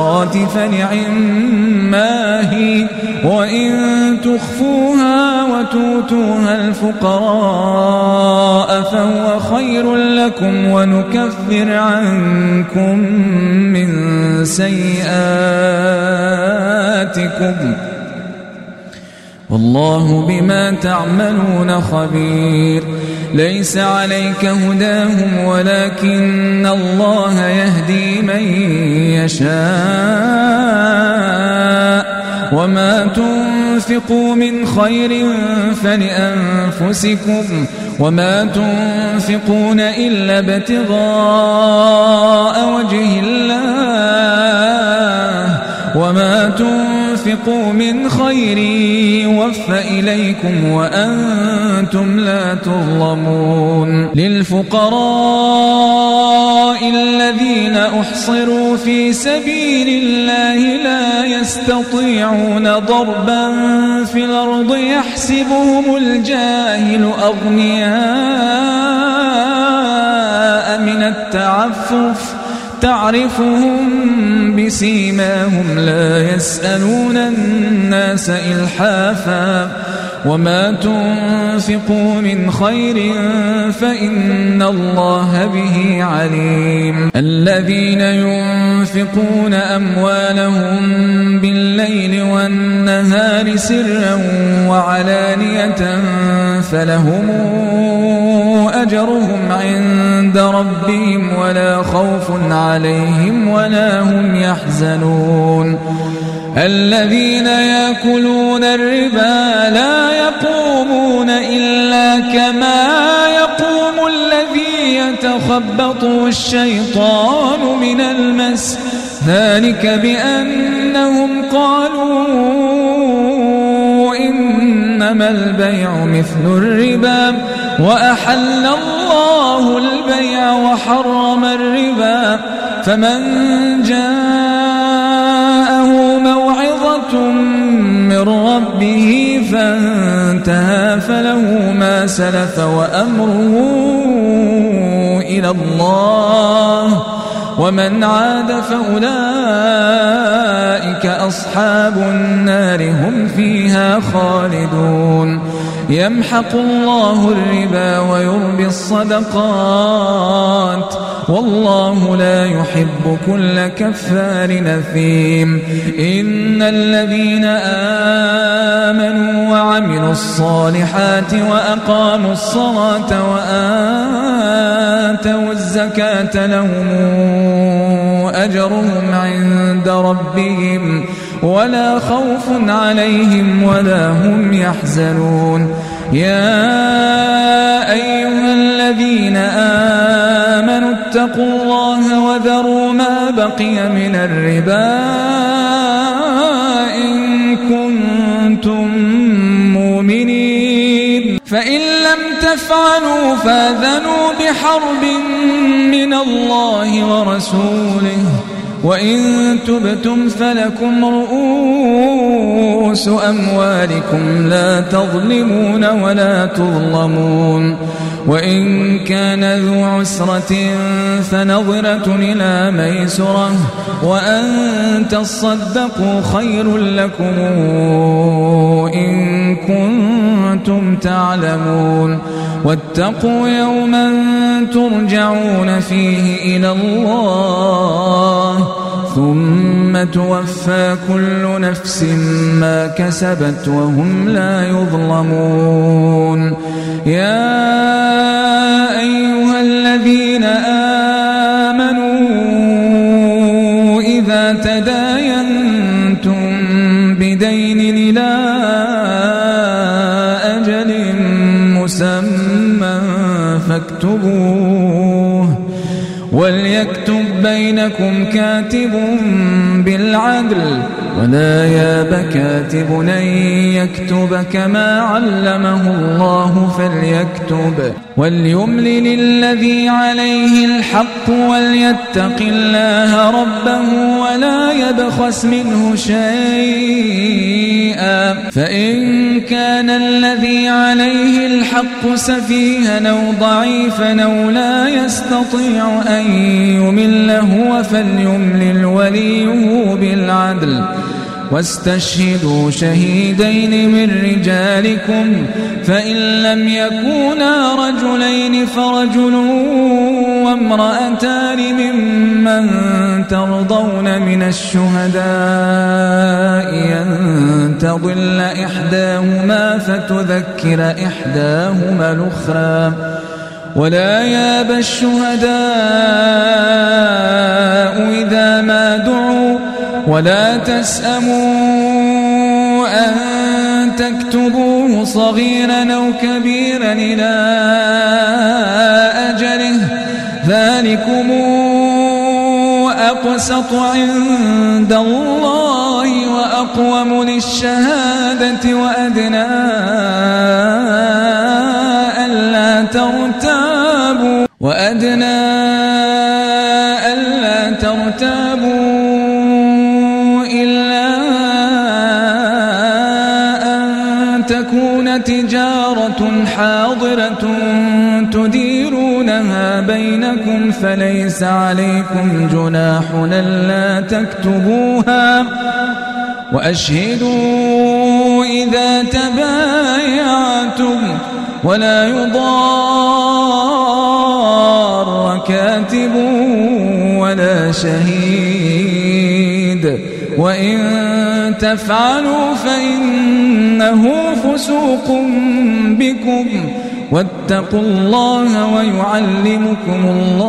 الصدقات فنعما هي وإن تخفوها تؤتوها الفقراء فهو خير لكم ونكفر عنكم من سيئاتكم والله بما تعملون خبير. ليس عليك هداهم ولكن الله يهدي من يشاء وما تنفقوا من خير فلأنفسكم وما تنفقون إلا ابتغاء وجه الله وما تنفقوا من خير يوفى إليكم وأنتم لا تظلمون. للفقراء الذين أحصروا في سبيل الله لا يستطيعون ضربا في الأرض يحسبهم الجاهل أغنياء من التعفف تعرفهم بسيماهم لا يسألون الناس إلحافا وما تنفقوا من خير فإن الله به عليم. الذين ينفقون أموالهم بالليل والنهار سرا وعلانية فلهم أجرهم عند ربهم ولا خوف عليهم ولا هم يحزنون. الذين يأكلون الربا لا يقومون إلا كما يقوم الذي يتخبطه الشيطان من المس ذلك بأنهم قالوا إنما البيع مثل الربا وأحل الله البيع وحرم الربا فمن جاءه موعظة من ربه فانتهى فله ما سلف وأمره إلى الله ومن عاد فأولئك أصحاب النار هم فيها خالدون. يمحق الله الربا ويربي الصدقات والله لا يحب كل كفار نثيم. إن الذين آمنوا وعملوا الصالحات وأقاموا الصلاة وآتوا الزكاة لهم أجرهم عند ربهم ولا خوف عليهم ولا هم يحزنون. يا أيها الذين آمنوا اتقوا الله وذروا ما بقي من الربا إن كنتم مؤمنين فإن لم تفعلوا فاذنوا بحرب من الله ورسوله وإن تبتم فلكم رؤوس أموالكم لا تظلمون ولا تظلمون. وإن كان ذو عسرة فنظرة إلى ميسرة وأن تصدقوا خير لكم إن كنتم تعلمون. واتقوا يوما ترجعون فيه إلى الله ثم توفى كل نفس ما كسبت وهم لا يظلمون. يا أيها الذين آمنوا إذا تداينتم بدين إلى أجل مسمى فاكتبوه وليكتب بينكم كاتب بالعدل ولا ياب كاتب أن يكتب كما علمه الله فليكتب وليملل الذي عليه الحق وليتق الله ربه ولا يبخس منه شيئا فإن كان الذي عليه الحق سفيها أو ضعيفا أو لا يستطيع أن يمل هو فليملل وليه بالعدل واستشهدوا شهيدين من رجالكم فإن لم يكونا رجلين فرجل وامرأتان ممن ترضون من الشهداء أن تضل إحداهما فتذكر إحداهما الأخرى ولا ياب الشهداء إذا ما دعوا ولا تسأموا أن تكتبوه صغيرا أو كبيرا إلى أجله ذلكم أقسط عند الله وأقوم للشهادة وأدنى ألا ترتابوا وأدنى ألا ترتابوا إلا أن تكون تجارة حاضرة تديرونها بينكم فليس عليكم جناح ألا تكتبوها وأشهدوا إذا تبايعتم ولا يضار كاتب ولا شهيد وإن تفعلوا فإنه فسوق بكم واتقوا الله ويعلمكم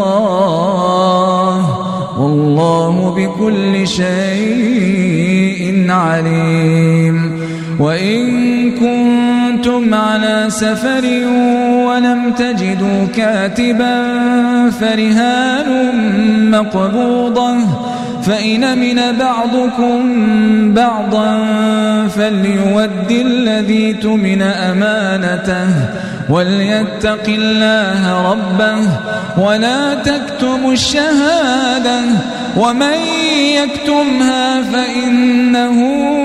الله والله بكل شيء عليم وإن كنتم على سفر ولم تجدوا كاتبا فرهان مقبوضة فإن أمن بعضكم بعضا فليؤد الذي اؤتمن أمانته وليتق الله ربه ولا تكتموا الشهادة ومن يكتمها فإنه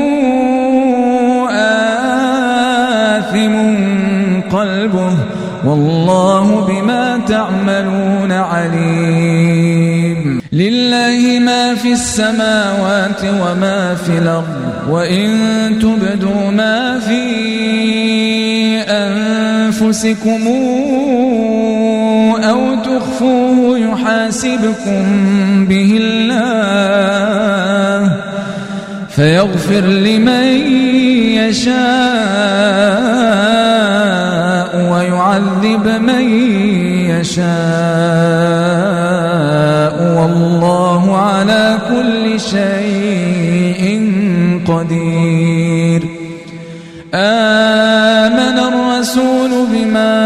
آثم قلبه والله بما تعملون عليم لله ما في السماوات وما في الأرض وإن تبدوا ما في أنفسكم أو تخفوه يحاسبكم به الله فيغفر لمن يشاء ويعذب من يشاء والله على كل شيء قدير آمن الرسول بما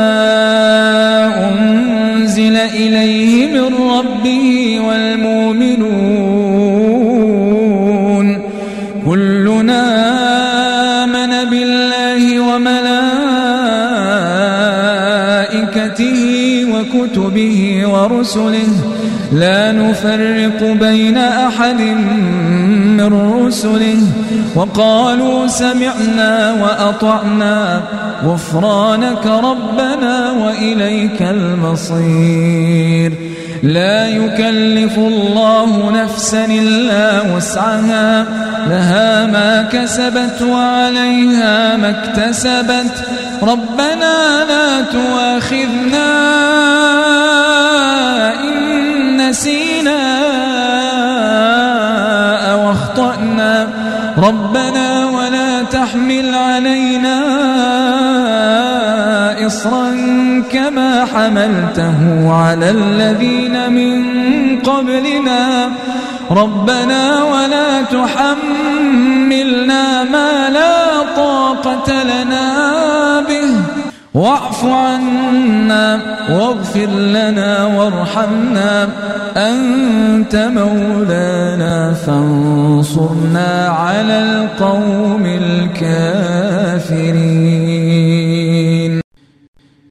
أنزل إليه من ربه والمؤمنون كلنا آمن بالله وملائكته وكتبه ورسله لا نفرق بين أحد من رسله وقالوا سمعنا وأطعنا غفرانك ربنا وإليك المصير لا يكلف الله نفسا إلا وسعها لها ما كسبت وعليها ما اكتسبت ربنا لا تؤاخذنا إن نسينا أو أخطأنا ربنا ولا تحمل علينا إصرا كما حملته على الذين من قبلنا ربنا ولا تحملنا ما لا طاقة لنا به واعف عنا واغفر لنا وارحمنا أنت مولانا فانصرنا على القوم الكافرين